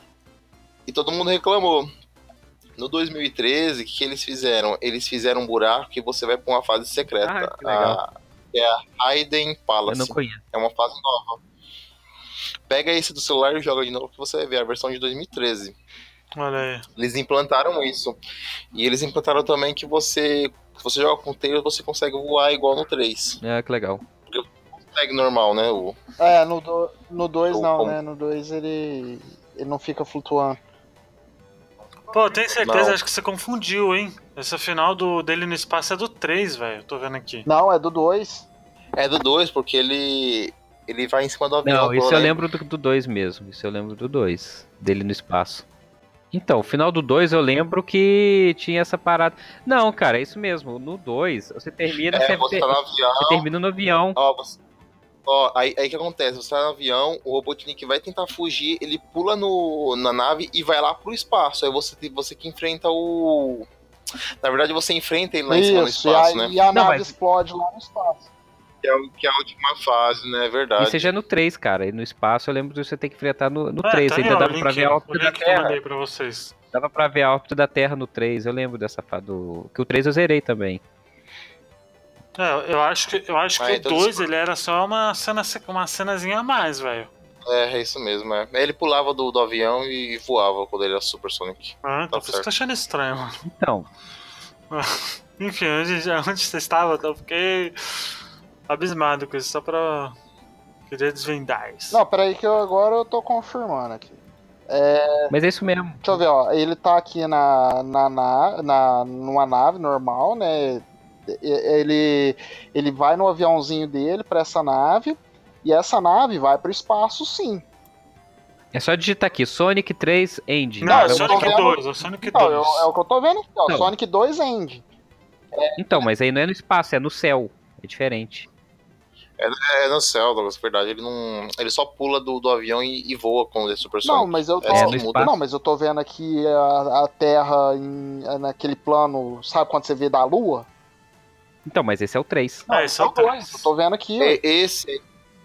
e todo mundo reclamou. No dois mil e treze, o que, que eles fizeram? Eles fizeram um buraco que você vai pra uma fase secreta. Ah, que legal. A, é a Hayden Eu Palace. não conheço. É uma fase nova. Pega esse do celular e joga de novo que você vai ver a versão de dois mil e treze. Olha aí. Eles implantaram isso. E eles implantaram também que você, se você joga com o Tails, você consegue voar igual no três. É, que legal. Consegue normal, né? O, É, no dois no dois Ou não, como- né? No dois ele, ele não fica flutuando. Pô, tenho certeza, Não. acho que você confundiu, hein? Esse final do, dele no espaço é do três, velho. Tô vendo aqui. Não, é do dois. é do dois, porque ele ele vai em cima do avião. Não, isso pelo eu lembro. lembro do dois mesmo. Isso eu lembro do dois. Dele no espaço. Então, o final do dois eu lembro que tinha essa parada. Não, cara, é isso mesmo. No dois, você termina, É, você, você te- tá no avião. você termina no avião. Ó, você- ó, aí, aí que acontece? Você tá no avião, o Robotnik vai tentar fugir, ele pula no, na nave e vai lá pro espaço. Aí você, você que enfrenta o. Na verdade, você enfrenta ele lá em cima no Isso, e espaço, aí né? a Não, nave mas- explode lá no espaço. Que é, o- que é a última fase, né? É verdade. Isso já é no três, cara. E no espaço eu lembro de você ter que enfrentar no, no Ah, três. tá aí, Ainda ó, dava o pra link, ver a o órbita da link que eu Terra. mandei pra vocês. Dava pra ver a órbita da Terra no três. Eu lembro dessa fa- do. Que o três eu zerei também. É, eu acho que, eu acho Ah, que então o dois ele era só uma, cena, uma cenazinha a mais, velho. É, é isso mesmo, é. Ele pulava do, do avião e voava quando ele era Super Sonic. Ah, então Tá por isso que eu tô achando estranho, mano. Então, Enfim, onde, onde você estava, eu fiquei abismado com isso, só pra querer desvendar isso. Não, peraí que eu, agora eu tô confirmando aqui. É, Mas é isso mesmo. deixa eu ver, ó. Ele tá aqui na, na, na, na- numa nave normal, né? E- Ele, ele vai no aviãozinho dele pra essa nave. E essa nave vai pro espaço, sim. É só digitar aqui, Sonic três End. Não, Não, é eu Sonic tô vendo- dois, é Sonic Então, eu- dois. é o que eu tô vendo aqui, ó. Não. Sonic dois End. Então, mas aí não é no espaço, é no céu. É diferente. É no céu, Douglas, verdade. Ele não. Ele só pula do, do avião e, e voa com o Super Não, Sonic. mas eu tô. É, no que muda. espaço. Não, mas eu tô vendo aqui a, a Terra em- naquele plano. Sabe quando você vê da Lua? Então, mas esse é o três. É, esse é o Tá dois, três. eu tô vendo aqui. É, Esse.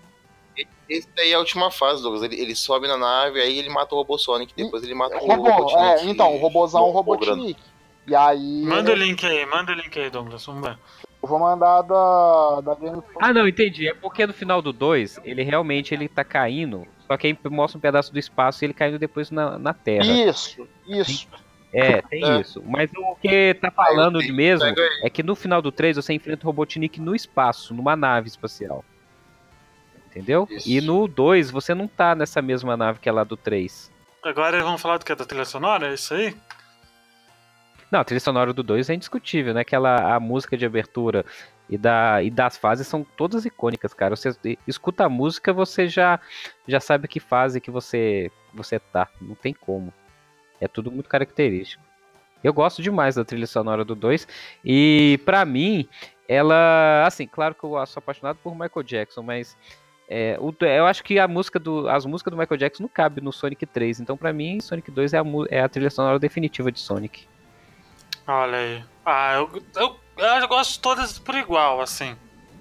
Esse aí é a última fase, Douglas. Ele, ele sobe na nave, aí ele mata o Robô Sonic, depois ele mata o Robô, Robotnik. é, então, o robôzão, o Robô grande. Robotnik. E aí. Manda o link aí, manda o link aí, Douglas. Vamos ver. Eu vou mandar da, da Game Ah, não, entendi. É porque no final do dois, ele realmente ele tá caindo, só que aí mostra um pedaço do espaço e ele caindo depois na, na Terra. Isso, isso. É, tem É. isso. Mas o que tá falando Aí, mesmo pega aí. é que no final do três você enfrenta o Robotnik no espaço, numa nave espacial. Entendeu? Isso. E no dois você não tá nessa mesma nave que é lá do três. Agora vamos falar do que? Da trilha sonora? É isso aí? Não, a trilha sonora do dois é indiscutível, né? Aquela a música de abertura e, da, e das fases são todas icônicas, cara. Você escuta a música, você já, já sabe que fase que você, você tá. Não tem como. É tudo muito característico. Eu gosto demais da trilha sonora do dois. E pra mim, ela. Assim, claro que eu sou apaixonado por Michael Jackson, mas. É, o, eu acho que a música do, as músicas do Michael Jackson não cabem no Sonic três. Então, pra mim, Sonic dois é a, mu- é a trilha sonora definitiva de Sonic. Olha aí. Ah, eu, eu, eu gosto de todas por igual, assim.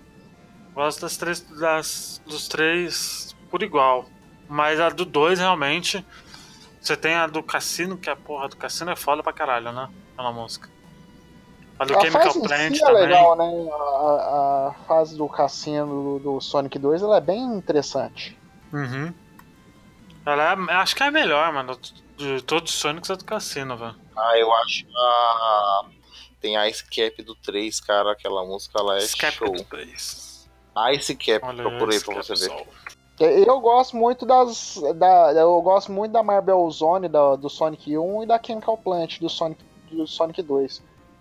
Gosto das três, das, dos três por igual. Mas a do dois realmente. Você tem a do Cassino, que a porra do Cassino é foda pra caralho, né? Aquela música. A do A Chemical fase em Plant si é também. legal, né? A, a fase do cassino do, do Sonic dois ela é bem interessante. Uhum. Ela é, acho que é a melhor, mano. De todos os Sonics é do Cassino, velho. Ah, eu acho a. Tem a Ice Cap do três, cara. Aquela música lá é Escape show. do três. Ice Cap, Olha procurei esse pra você ver. pessoal. Eu gosto muito das. Da, eu gosto muito da Marble Zone da, do Sonic um e da Chemical Plant do Sonic, do Sonic dois.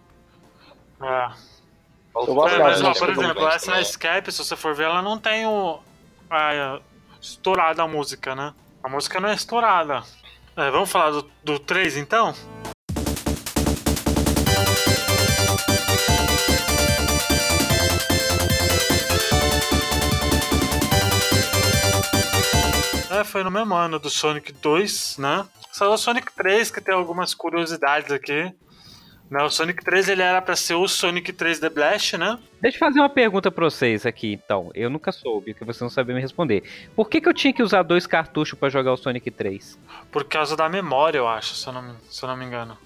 É. Eu gosto É, das mas, ó, músicas por do exemplo, Plant essa também. Escape, se você for ver, ela não tem o. A, estourada a música, né? A música não é estourada. É, vamos falar do, do três então? É, foi no mesmo ano do Sonic dois, né? Só o Sonic três, que tem algumas curiosidades aqui. Né? O Sonic três ele era pra ser o Sonic três The Blast, né? Deixa eu fazer uma pergunta pra vocês aqui, então. Eu nunca soube, que vocês não sabiam me responder. Por que, que eu tinha que usar dois cartuchos pra jogar o Sonic três? Por causa da memória, eu acho, se eu não, me- se eu não me engano.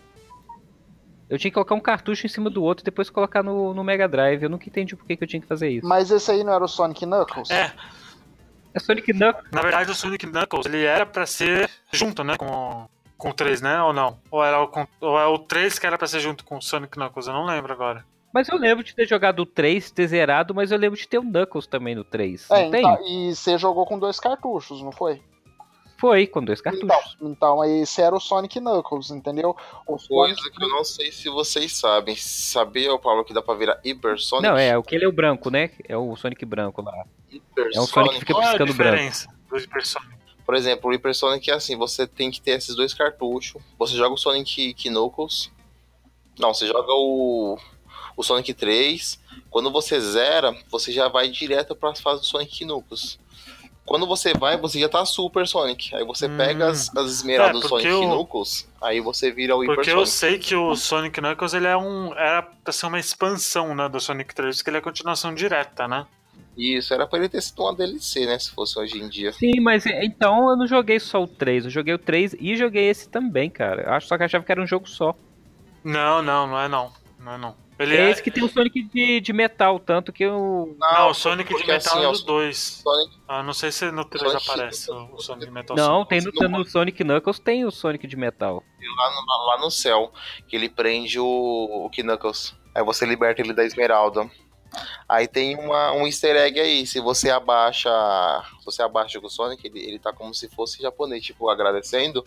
Eu tinha que colocar um cartucho em cima do outro e depois colocar no, no Mega Drive. Eu nunca entendi por que, que eu tinha que fazer isso. Mas esse aí não era o Sonic Knuckles? É, É Sonic Knuckles. na verdade o Sonic Knuckles, ele era pra ser junto, né, com, com o três, né, ou não? Ou, era o, com- ou é o três que era pra ser junto com o Sonic Knuckles, eu não lembro agora. Mas eu lembro de ter jogado o três, ter zerado, mas eu lembro de ter o Knuckles também no três. É, não tem? então, e você jogou com dois cartuchos, não foi? Foi, com dois cartuchos. Então, então esse era o Sonic Knuckles, entendeu? O Coisa Sonic- que eu não sei se vocês sabem. Sabia, Paulo, que dá pra virar Hyper Sonic? Não, é, aquele é o branco, né? É o Sonic branco lá. Hyper É um Sonic que fica Qual é a piscando branco. diferença do Hyper Sonic? Por exemplo, o Hyper Sonic é assim, você tem que ter esses dois cartuchos. Você joga o Sonic Knuckles. Não, você joga o, o Sonic três. Quando você zera, você já vai direto para as fases do Sonic Knuckles. Quando você vai, você já tá Super Sonic. Aí você Hum. pega as, as esmeraldas É, do porque Sonic o- Knuckles, aí você vira o Hyper Porque eu Sonic. sei que o Sonic Knuckles, ele é um, era pra ser uma expansão, né, do Sonic três, que ele é a continuação direta, né? Isso, era pra ele ter sido uma D L C, né? Se fosse hoje em dia. Sim, mas é- então eu não joguei só o três, eu joguei o três e joguei esse também, cara. Eu acho só que eu achava que era um jogo só. Não, não, não é não. Não é não. Ele é é... esse que tem o Sonic de, de metal, tanto que eu. Não, o Sonic de porque metal assim, é ó, dos dois. Sonic, Ah, não sei se no três Sonic- aparece o o Sonic de metal. Não, sim. tem no, no Sonic Knuckles tem o Sonic de metal. lá no, lá no céu, que ele prende o, o Knuckles. Aí você liberta ele da esmeralda. Aí tem uma, um easter egg aí, se você abaixa. Se você abaixa o Sonic, ele, ele tá como se fosse japonês, tipo, agradecendo.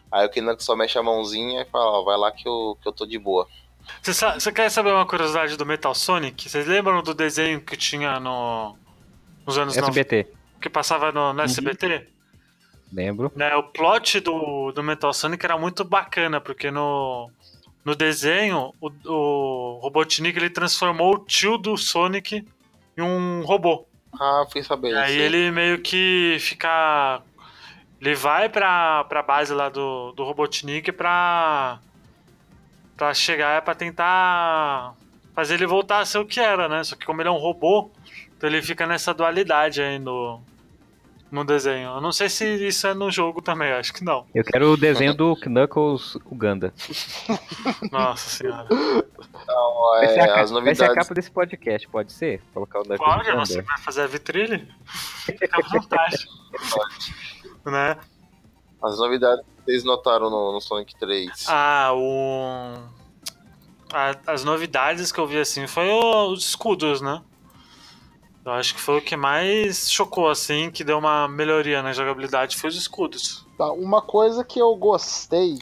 Aí o Knuckles só mexe a mãozinha e fala, ó, vai lá que eu, que eu tô de boa. Você, sa- você quer saber uma curiosidade do Metal Sonic? Vocês lembram do desenho que tinha no, nos anos S B T. noventa? Que passava no, no S B T? Lembro. Né, o plot do, do Metal Sonic era muito bacana, porque no, no desenho, o, o Robotnik ele transformou o tio do Sonic em um robô. Ah, fui saber E disso. aí ele meio que fica... Ele vai pra, pra base lá do, do Robotnik pra, pra chegar, pra tentar fazer ele voltar a ser o que era, né? Só que como ele é um robô, então ele fica nessa dualidade aí no, no desenho. Eu não sei se isso é no jogo também, acho que não. Eu quero o desenho do Knuckles Uganda. Nossa senhora. Então, Vai ser, a, é, ca- as vai ser a novidades... capa desse podcast, pode ser? Colocar o Knuckles Pode, Uganda. você vai fazer a vitrine? Fica à vontade. Né? As novidades que vocês notaram no, no Sonic três. Ah, o... a- as novidades que eu vi assim foi o- os escudos, né? Eu acho que foi o que mais chocou, assim, que deu uma melhoria na jogabilidade, foi os escudos. Tá, uma coisa que eu gostei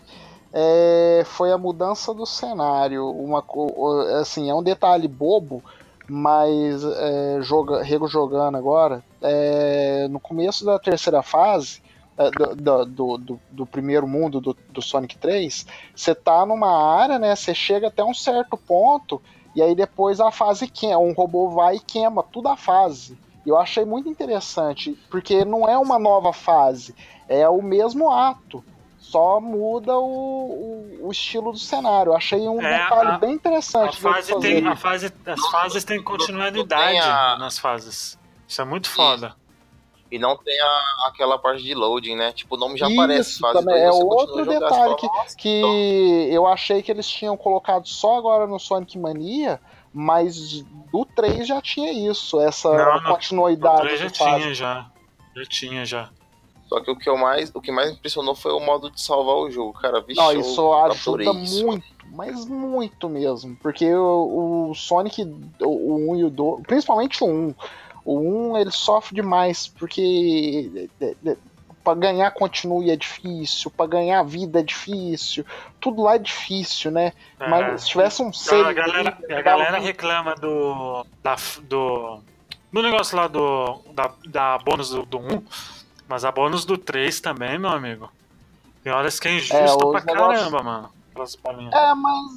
é, foi a mudança do cenário. Uma, co- assim, é um detalhe bobo, mas é, joga, Rego jogando agora, é, no começo da terceira fase, é, do, do, do, do- do primeiro mundo do, do Sonic três, você tá numa área, né? Você chega até um certo ponto, e aí depois a fase queima, um robô vai e queima toda a fase. E eu achei muito interessante, porque não é uma nova fase, é o mesmo ato, só muda o, o, o estilo do cenário. Eu achei um É, detalhe a- bem A interessante. fase deles tem, fazerem. a fase, as fases têm continuidade Não tem a- nas fases. Isso é muito foda. E não tem a, aquela parte de loading, né? Tipo, o nome já Isso aparece. Fase também dois, é você outro continua a jogar, detalhe você que, fala, "Nossa, que eu achei que eles tinham colocado só agora no Sonic Mania, mas do três já tinha isso, essa Não, no- O continuidade três já de fase. tinha, já. Já tinha, já. Só que o que, eu mais, o que mais impressionou foi o modo de salvar o jogo, cara. Vixe, Não, eu isso adorei ajuda isso. muito, mas muito mesmo. Porque o, o Sonic, o, o um e o dois, principalmente o um, o um ele sofre demais, porque é, é, pra ganhar continue é difícil, pra ganhar vida é difícil, tudo lá é difícil, né? É. Mas se tivesse um A save. galera, aí, a galera reclama do, da, do. Do negócio lá do. Da, da bônus do, do um. Mas a bônus do três também, meu amigo. Tem horas que é injusto É, os pra negócios- caramba, mano. Aquelas bolinhas. É, mas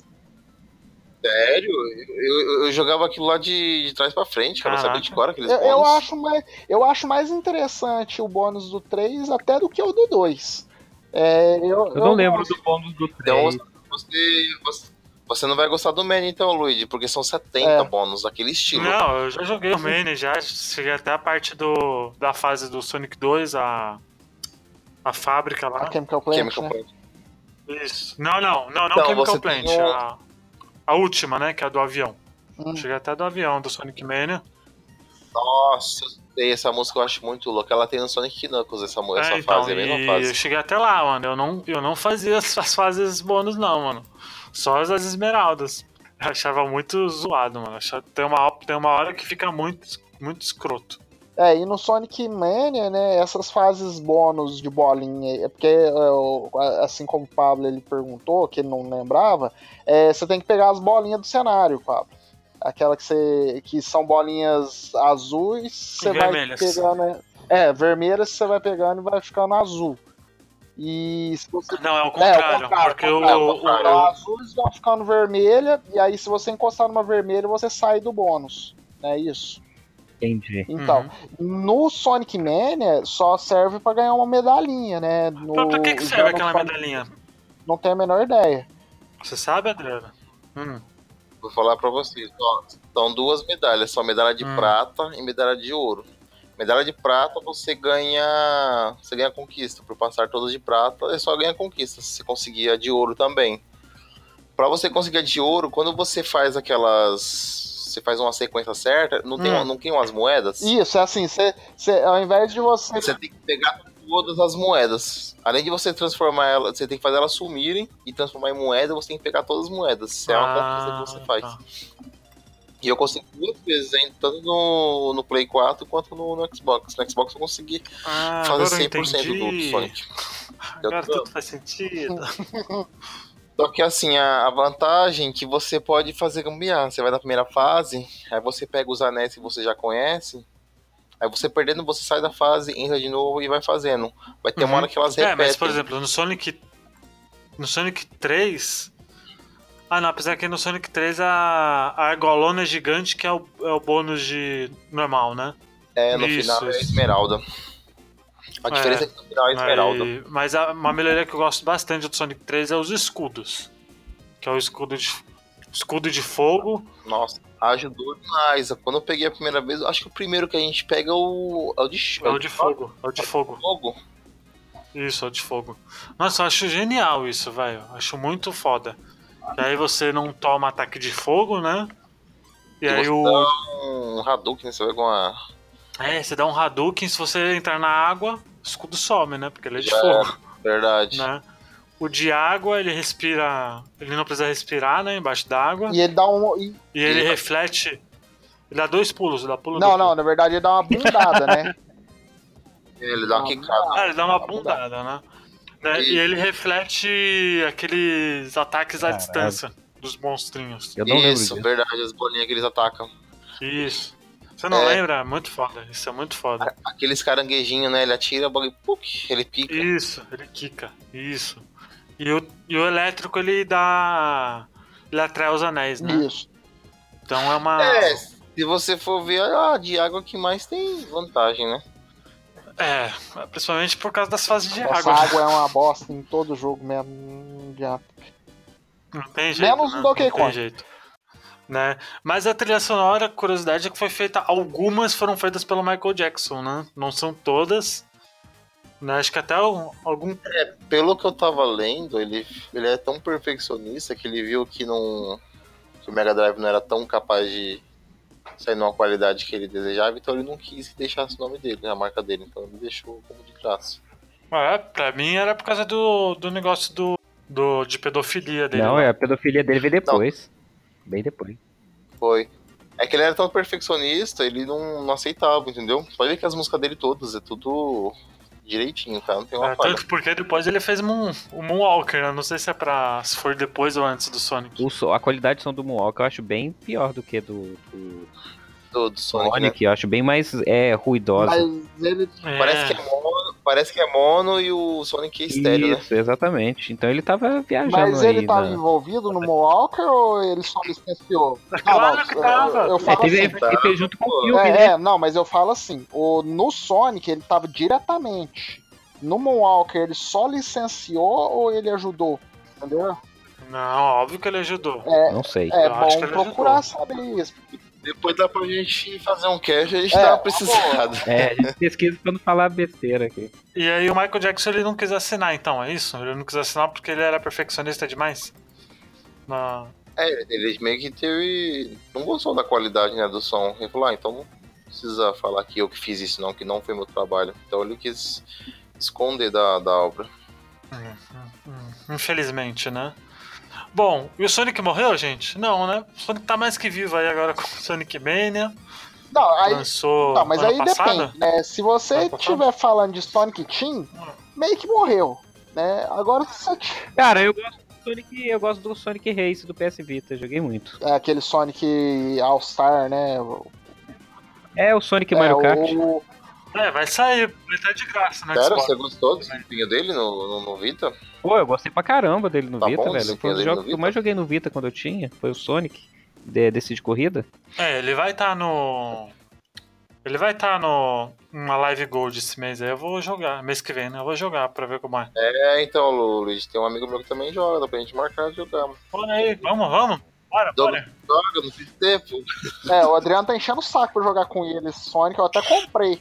Sério? Eu, eu, eu jogava aquilo lá de, de trás pra frente, cara. Eu sabia de cor aqueles eu, eu bônus. acho mais, eu acho mais interessante o bônus do três até do que o do dois. É, eu, Eu não lembro gosto. do bônus do Então três. você, você, você não vai gostar do Manny então, Luigi, porque são setenta É. bônus daquele estilo. Não, eu já joguei o Mane, já cheguei até a parte do, da fase do Sonic dois, a, a fábrica lá. A Chemical Plant, Chemical né? Plant. Isso. Não, não, não, não Então, Chemical você Plant, tem um- a, a última, né, que é a do avião. Hum. Cheguei até do avião, do Sonic Mania. Nossa, eu sei, essa música eu acho muito louca. Ela tem no Sonic Knuckles, essa, mu- essa É, então, fase, é a mesma e fase. eu cheguei até lá, mano. Eu não, eu não fazia as, as fases bônus, não, mano. Só as das esmeraldas. Eu achava muito zoado, mano. Achava- Tem uma, tem uma hora que fica muito, muito escroto. É, e no Sonic Mania, né, essas fases bônus de bolinha, é porque, é, o- assim como o Pablo ele perguntou, que ele não lembrava, é, você tem que pegar as bolinhas do cenário, Pablo. Aquela que, você, que são bolinhas azuis, você vai vermelhas. pegando. É, vermelhas você vai pegando e vai ficando azul. E se você Não, é o É, o contrário. contrário, porque o o, contrário, o- o contrário. o- As azuis vão ficando vermelha, e aí se você encostar numa vermelha, você sai do bônus. É isso. Entendi. Então, no Sonic Mania só serve pra ganhar uma medalhinha, né? No, Pra, pra que, que já serve no aquela Sonic- medalhinha? Não tenho a menor ideia. Você sabe, Adriana? Hum. Vou falar pra vocês, ó, são duas medalhas, são medalha de Hum. prata e medalha de ouro. Medalha de prata você ganha, você ganha conquista, por passar todas de prata, é só ganha conquista, se você conseguir a de ouro também. Pra você conseguir a de ouro, quando você faz aquelas, você faz uma sequência certa, não tem, Hum. não tem umas moedas? Isso, é assim, você, você, ao invés de você. Você tem que pegar todas as moedas. Além de você transformar ela, você tem que fazer elas sumirem e transformar em moeda, você tem que pegar todas as moedas. Isso é uma conquista que você faz. tá. E eu consegui duas vezes, hein? Tanto no, no Play quatro quanto no, no Xbox. No Xbox eu consegui Ah, fazer agora eu cem por cento do, do entendi. Sonic. Agora tudo faz sentido. Só que assim, a, a vantagem é que você pode fazer gambiarra. Você vai na primeira fase, aí você pega os anéis que você já conhece, aí você perdendo, você sai da fase, entra de novo e vai fazendo. Vai ter Uhum. uma hora que elas repetem. É, mas por exemplo, no Sonic. No Sonic três. Ah não, apesar que no Sonic três a, a argolona é gigante, que é o, é o bônus de normal, né? É, no Isso, final é isso. Esmeralda. A diferença é, é que no final é Esmeralda. Aí, mas a, uma melhoria que eu gosto bastante do Sonic três é os escudos. Que é o escudo de, escudo de fogo. Nossa, ajudou demais. Quando eu peguei a primeira vez, acho que o primeiro que a gente pega é o, é o de, É o de fogo. É o de fogo. fogo. Isso, é o de fogo. Nossa, eu acho genial isso, velho. Acho muito foda. E aí você não toma ataque de fogo, né? E, E aí você o. dá um Hadouken, você vai com uma... É, você dá um Hadouken, se você entrar na água, o escudo some, né? Porque ele é de Já fogo. Verdade. Né? O de água, ele respira. Ele não precisa respirar, né? Embaixo d'água. E ele dá um. E... E ele reflete. Ele dá dois pulos, ele dá pulo Não, duplo. não, na verdade ele dá uma bundada, né? Ele dá uma Não, quicada. Ah, ele dá uma bundada, né? Né? E- E ele reflete aqueles ataques à Caralho. distância dos monstrinhos. Eu não lembro Isso, disso. verdade, as bolinhas que eles atacam. Isso. Você não É. lembra? Muito foda. Isso é muito foda. Aqueles caranguejinhos, né? Ele atira, o bagulho, puk, ele pica. Isso, ele quica. Isso. E o, e o elétrico, ele dá. Ele atrai os anéis, né? Isso. Então é uma. É, se você for ver, a de água que mais tem vantagem, né? É, principalmente por causa das fases de Essa água. água é uma bosta em todo jogo mesmo. Não adianta. Não tem jeito. Menos né? no Donkey Não tem Kong. jeito. Né? Mas a trilha sonora, a curiosidade é que foi feita. Algumas foram feitas pelo Michael Jackson, né? Não são todas. Né? Acho que até o- algum. Pelo que eu tava lendo, ele, ele é tão perfeccionista que ele viu que, não, que o Mega Drive não era tão capaz de sair numa qualidade que ele desejava, então ele não quis que deixasse o nome dele, a marca dele, então ele deixou como de graça. É, pra mim era por causa do, do negócio do, do, de pedofilia dele. Não, lá. é a pedofilia dele veio depois. Bem depois. Foi. É que ele era tão perfeccionista, ele não, não aceitava, entendeu? Pode ver que as músicas dele todas é tudo direitinho, cara, não tem uma É, falha. tanto porque depois ele fez Moon, o Moonwalker, né? Não sei se é pra. Se foi depois ou antes do Sonic. O so- a qualidade de som do Moonwalk eu acho bem pior do que do, do Do, do Sonic, né? Sonic. Eu acho bem mais é, ruidosa. Mas ele. É, Parece que é mono, parece que é mono e o Sonic é estéreo, né? Isso, exatamente. Então ele tava viajando Mas aí. ele tava na- envolvido no Moonwalker ou ele só licenciou? Claro que eu- tava. Eu, eu É, falo teve, assim. ele fez junto com o filme, né? É, é, não, mas eu falo assim, o, no Sonic ele tava diretamente. No Moonwalker ele só licenciou ou ele ajudou? Entendeu? Não, óbvio que ele ajudou. Não sei. É Eu acho bom que ele procurar ajudou. saber isso. Depois dá pra gente fazer um cast, a gente É, dá uma uma precisada. É, a gente pesquisa pra não falar besteira aqui. E aí o Michael Jackson ele não quis assinar, então, é isso? Ele não quis assinar porque ele era perfeccionista demais? Na... É, ele meio que teve. Não gostou da qualidade, né, do som. Ele falou, ah, então não precisa falar que eu que fiz isso, não, que não foi meu trabalho. Então ele quis esconder da, da obra. Hum, Infelizmente, né? Bom, e o Sonic morreu, gente? Não, né? O Sonic tá mais que vivo aí agora com o Sonic Mania. Não, aí, Lançou não mas ano aí passado. depende, né? Se você Ano passado? estiver falando de Sonic Team, meio que morreu, né? Agora se você t- Cara, eu gosto do Sonic, eu gosto do Sonic Race do P S Vita, joguei muito. é aquele Sonic All-Star, né? É o Sonic É, Mario Kart. o, É, vai sair, vai estar de graça, né? Cara, Xbox. você gostou do desempenho dele no, no, no Vita? Pô, eu gostei pra caramba dele no Tá Vita, bom o velho. Foi desempenho um dos dele jogos no que eu Vita? mais joguei no Vita quando eu tinha. Foi o Sonic, de, desse de corrida. É, ele vai estar no. Ele vai estar no. Uma Live Gold esse mês aí. Eu vou jogar. Mês que vem, né? Eu vou jogar pra ver como é. É, então, Luiz, tem um amigo meu que também joga, dá pra gente marcar de jogar. Olha aí, vamos, vamos. Bora, Joga, bora. joga, não tem tempo. é, o Adriano tá enchendo o saco pra jogar com ele esse Sonic, eu até comprei.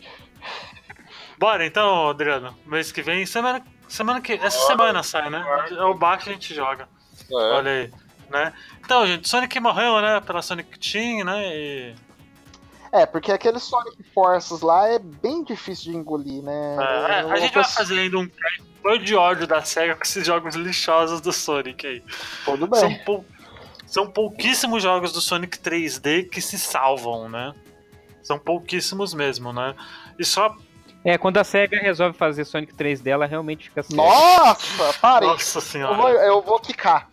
Bora então, Adriano. Mês que vem, semana, semana que. Essa semana sai, né? Eu baixo e a gente joga. É. Olha aí, né? Então, gente, Sonic morreu, né? Pela Sonic Team, né? E. É, porque aquele Sonic Forces lá é bem difícil de engolir, né? É, Eu- a gente vai fazer ainda um cast de ódio da SEGA com esses jogos lixosos do Sonic aí. Tudo São, bem. pou- são pouquíssimos jogos do Sonic três D que se salvam, né? São pouquíssimos mesmo, né? E só É, quando a SEGA resolve fazer Sonic três D, ela realmente fica séria. Nossa, parei. Nossa Eu senhora. vou, eu vou quicar.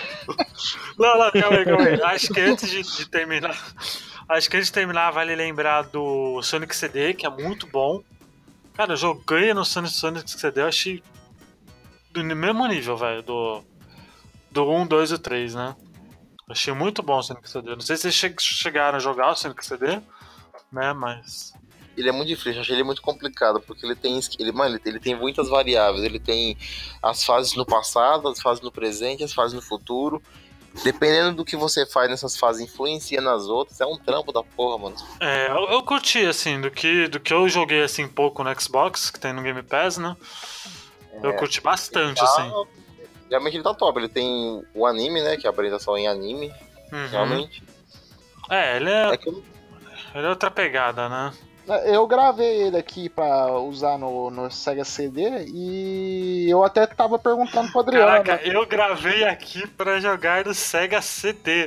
Não, não, calma aí, calma aí. Acho que antes de, de terminar. Acho que antes de terminar, vale lembrar do Sonic C D, que é muito bom. Cara, eu joguei no Sonic, Sonic C D, eu achei do mesmo nível, velho, do, do um, dois e três, né? Achei muito bom o Sonic C D. Não sei se vocês che- chegaram a jogar o Sonic C D, né? Mas. Ele é muito difícil, eu achei ele muito complicado, porque ele tem, ele, mano, ele, ele tem muitas variáveis. Ele tem as fases no passado, as fases no presente, as fases no futuro. Dependendo do que você faz nessas fases, influencia nas outras. É um trampo da porra, mano. É, eu, eu curti, assim, do que, do que eu joguei, assim, pouco no Xbox, que tem no Game Pass, né? Eu É, curti bastante, tá, assim. Realmente ele tá top. Ele tem o anime, né? Que é a apresentação em anime, Uhum. realmente. É, ele é, É que eu- ele é outra pegada, né? Eu gravei ele aqui pra usar no, no Sega C D e eu até tava perguntando pro Adriano. Caraca, eu gravei aqui pra jogar no Sega C D.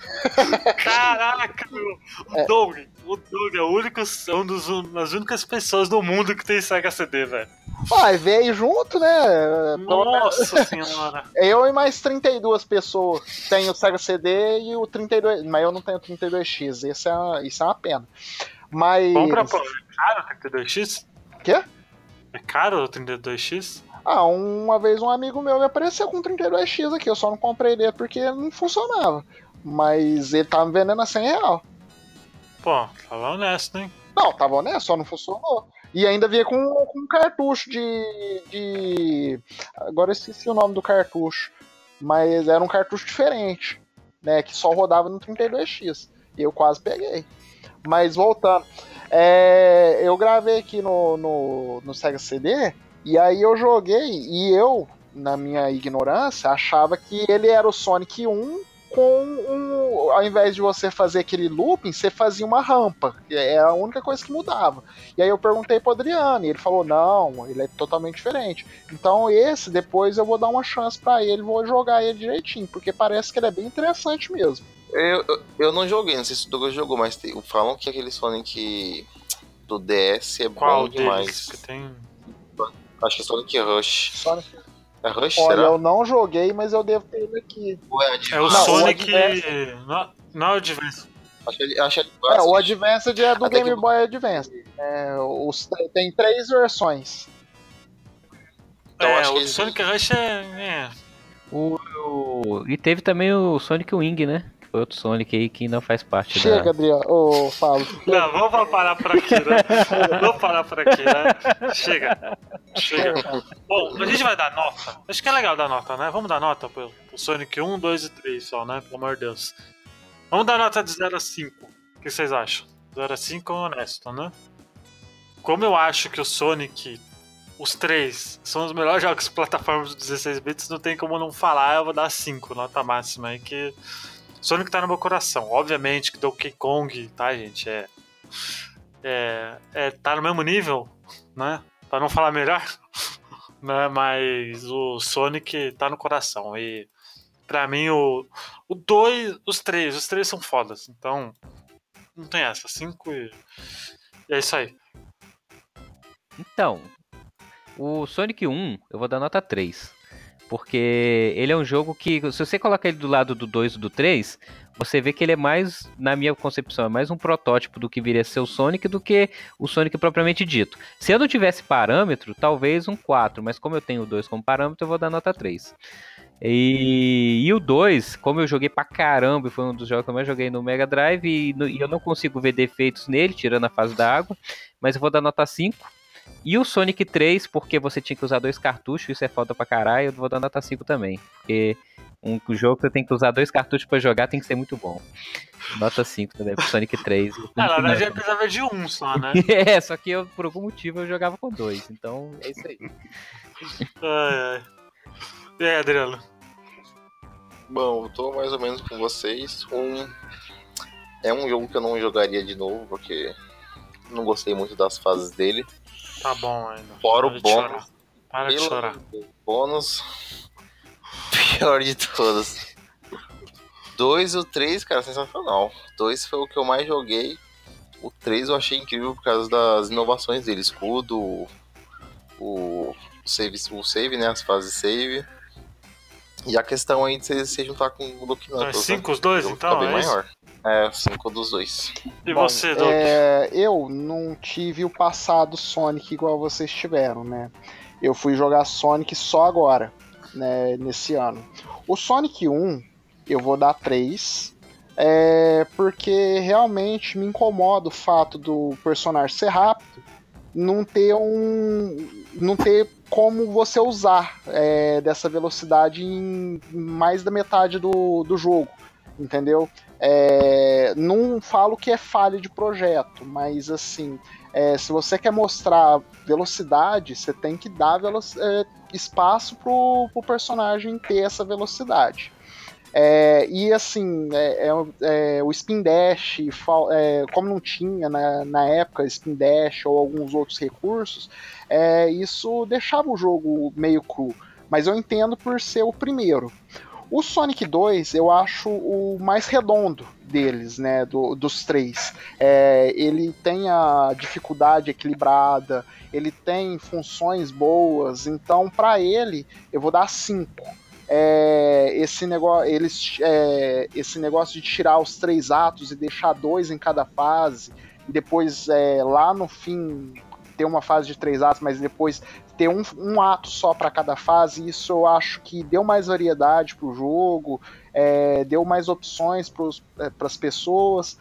Caraca, meu. O É. Doug, o Doug é o único, é um dos, uma das únicas pessoas do mundo que tem Sega C D, velho. Vai, veio junto, né? Pelo menos Nossa senhora. eu e mais trinta e duas pessoas tem o Sega C D e o trinta e dois, mas eu não tenho o trinta e dois X, isso é uma, isso é uma pena. Mas. Compra, pô. É caro o trinta e dois X? Quê? É caro o trinta e dois X? Ah, uma vez um amigo meu me apareceu com trinta e dois X aqui, eu só não comprei dele porque não funcionava. Mas ele tava me vendendo a cem real. Pô, tava honesto, hein? Não, tava honesto, só não funcionou. E ainda vinha com, com um cartucho de, de. Agora eu esqueci o nome do cartucho. Mas era um cartucho diferente, né? Que só rodava no trinta e dois X. E eu quase peguei. Mas voltando. É, eu gravei aqui no, no, no Sega C D. E aí eu joguei. E eu, na minha ignorância, achava que ele era o Sonic um. Com um, ao invés de você fazer aquele looping, você fazia uma rampa. É a única coisa que mudava. E aí eu perguntei pro Adriano, e ele falou, não, ele é totalmente diferente. Então esse, depois eu vou dar uma chance pra ele, vou jogar ele direitinho, porque parece que ele é bem interessante mesmo. Eu, eu, eu não joguei, não sei se o Douglas jogou, mas tem- falam que aquele Sonic do D S é Qual bom deles demais. que tem? Acho que é Sonic Rush. Sonic... É Rush, Olha, será? eu não joguei, mas eu devo ter ele aqui. Ou é É o Advance? Não, o Sonic. Advance. Não, não é o Advance. Acho que é acho que É, é o Advance. Advanced é do Até Game que- Boy Advance. É, os, tem três versões. Então, é, acho o que eles- Sonic Rush é. é. O, o- e teve também o Sonic Wing, né? Que foi outro Sonic aí que não faz parte Chega, da... Adriano. Ô, Fábio. Não, vamos parar por aqui, né? Vamos parar por aqui, né? Chega. Chega. Bom, a gente vai dar nota. Acho que é legal dar nota, né? Vamos dar nota pro, pro Sonic um, dois e três só, né? Pelo amor de Deus. Vamos dar nota de zero a cinco. O que vocês acham? zero a cinco é honesto, né? Como eu acho que o Sonic, os três, são os melhores jogos de plataformas de dezesseis bits, não tem como não falar, eu vou dar cinco, nota máxima aí, que Sonic tá no meu coração. Obviamente que Donkey Kong, tá, gente? É, é, é, tá no mesmo nível, né? Pra não falar melhor, né? Mas o Sonic tá no coração. E pra mim, o o dois, os três, os três são fodas. Então, não tem essa. Cinco e, e é isso aí. Então, o Sonic um, eu vou dar nota três. Porque ele é um jogo que, se você colocar ele do lado do dois e do três, você vê que ele é mais, na minha concepção, é mais um protótipo do que viria a ser o Sonic do que o Sonic propriamente dito. Se eu não tivesse parâmetro, talvez um quatro, mas como eu tenho o dois como parâmetro, eu vou dar nota três. E, e o dois, como eu joguei pra caramba, e foi um dos jogos que eu mais joguei no Mega Drive, e, no- e eu não consigo ver defeitos nele, tirando a fase da água, mas eu vou dar nota cinco. E o Sonic três, porque você tinha que usar dois cartuchos, isso é falta pra caralho, eu vou dar nota cinco também. Porque um jogo que você tem que usar dois cartuchos pra jogar tem que ser muito bom. Nota cinco também pro Sonic três. Ah, na verdade, eu precisava de um só, né? É, só que eu, por algum motivo eu jogava com dois, então é isso aí. Ai, ai. E aí, Adriano? Bom, eu tô mais ou menos com vocês. Um... É um jogo que eu não jogaria de novo, porque não gostei muito das fases dele. Tá bom ainda. Fora Para o de bônus. chorar. Para de Pelo chorar. amor de Deus, bônus. Pior de todas. Dois e o três, cara, sensacional. Dois foi o que eu mais joguei. O três eu achei incrível por causa das inovações dele. Escudo, o, o, save, o save, né? As fases save. E a questão aí de você se juntar com o Duke Nukem. Então é cinco os dois, então? Bem É maior. É, cinco dos dois. E Bom, você, Doug? É, eu não tive o passado Sonic igual vocês tiveram, né? Eu fui jogar Sonic só agora, né, nesse ano. O Sonic um, eu vou dar três, é, porque realmente me incomoda o fato do personagem ser rápido, não ter um, não ter como você usar é, dessa velocidade em mais da metade do, do jogo, entendeu? É, não falo que é falha de projeto, mas assim, é, se você quer mostrar velocidade, você tem que dar velo- é, espaço pro, pro personagem ter essa velocidade. É, e assim, é, é, é, o Spin Dash, é, como não tinha na, na época Spin Dash ou alguns outros recursos, é, isso deixava o jogo meio cru. Mas eu entendo por ser o primeiro. O Sonic dois eu acho o mais redondo deles, né, do, dos três. É, ele tem a dificuldade equilibrada, ele tem funções boas, então para ele eu vou dar cinco. É, esse, negócio, eles, é, esse negócio de tirar os três atos e deixar dois em cada fase, e depois é, lá no fim ter uma fase de três atos, mas depois ter um, um ato só para cada fase, isso eu acho que deu mais variedade pro jogo, é, deu mais opções para é, as pessoas,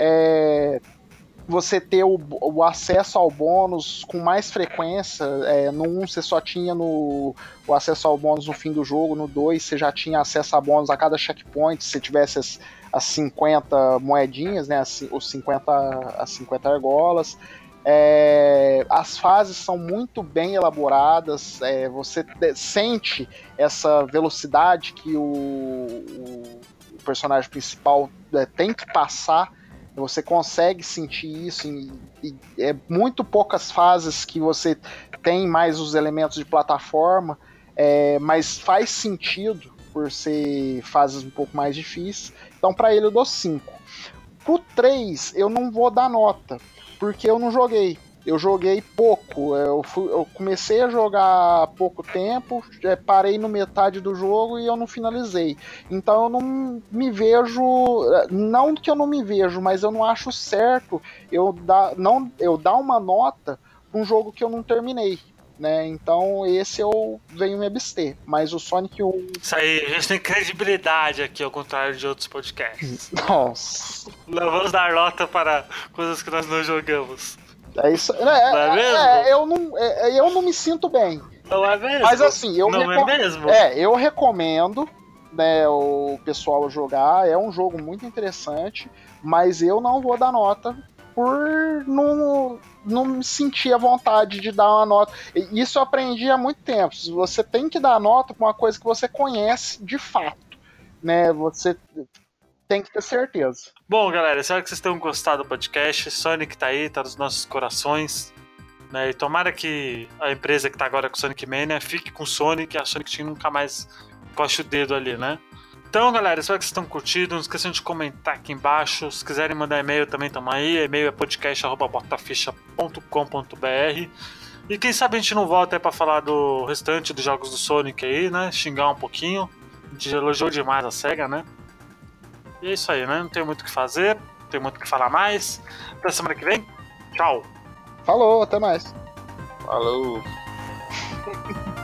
é, você ter o, o acesso ao bônus com mais frequência. É, no um você só tinha no, o acesso ao bônus no fim do jogo, no dois você já tinha acesso a bônus a cada checkpoint, se você tivesse as, as cinquenta moedinhas, né, as, os cinquenta, as cinquenta argolas. É, as fases são muito bem elaboradas, é, você sente essa velocidade que o, o, o personagem principal é, tem que passar. Você consegue sentir isso, e, e é muito poucas fases que você tem mais os elementos de plataforma, é, mas faz sentido por ser fases um pouco mais difíceis. Então para ele eu dou cinco. Pro três eu não vou dar nota, porque eu não joguei. Eu joguei pouco, eu, fui, eu comecei a jogar há pouco tempo, parei no metade do jogo e eu não finalizei. Então eu não me vejo, não que eu não me vejo, mas eu não acho certo eu dar, não, eu dar uma nota para um jogo que eu não terminei, né? Então esse eu venho me abster, mas o Sonic um... Isso aí, a gente tem credibilidade aqui, ao contrário de outros podcasts. Nossa. Não vamos dar nota para coisas que nós não jogamos. É isso. É, não é mesmo? É, eu, não, é, eu não me sinto bem. Não é mesmo? Mas assim, eu não recom... é mesmo? É, eu recomendo, né, o pessoal jogar. É um jogo muito interessante, mas eu não vou dar nota por não, não me sentir a vontade de dar uma nota. Isso eu aprendi há muito tempo. Você tem que dar nota pra uma coisa que você conhece de fato, né? Você tem que ter certeza. Bom, galera, espero que vocês tenham gostado do podcast. Sonic tá aí, tá nos nossos corações, né? E tomara que a empresa que tá agora com o Sonic Mania fique com o Sonic e a Sonic Team nunca mais coste o dedo ali, né? Então, galera, espero que vocês tenham curtido. Não esqueçam de comentar aqui embaixo. Se quiserem mandar e-mail, também tamo aí. E-mail é podcast arroba botaficha ponto com ponto b r. E quem sabe a gente não volta aí pra falar do restante dos jogos do Sonic aí, né? Xingar um pouquinho. A gente elogiou demais a SEGA, né? E é isso aí, né? Não tem muito o que fazer, não tem muito o que falar mais. Até semana que vem. Tchau. Falou, até mais. Falou.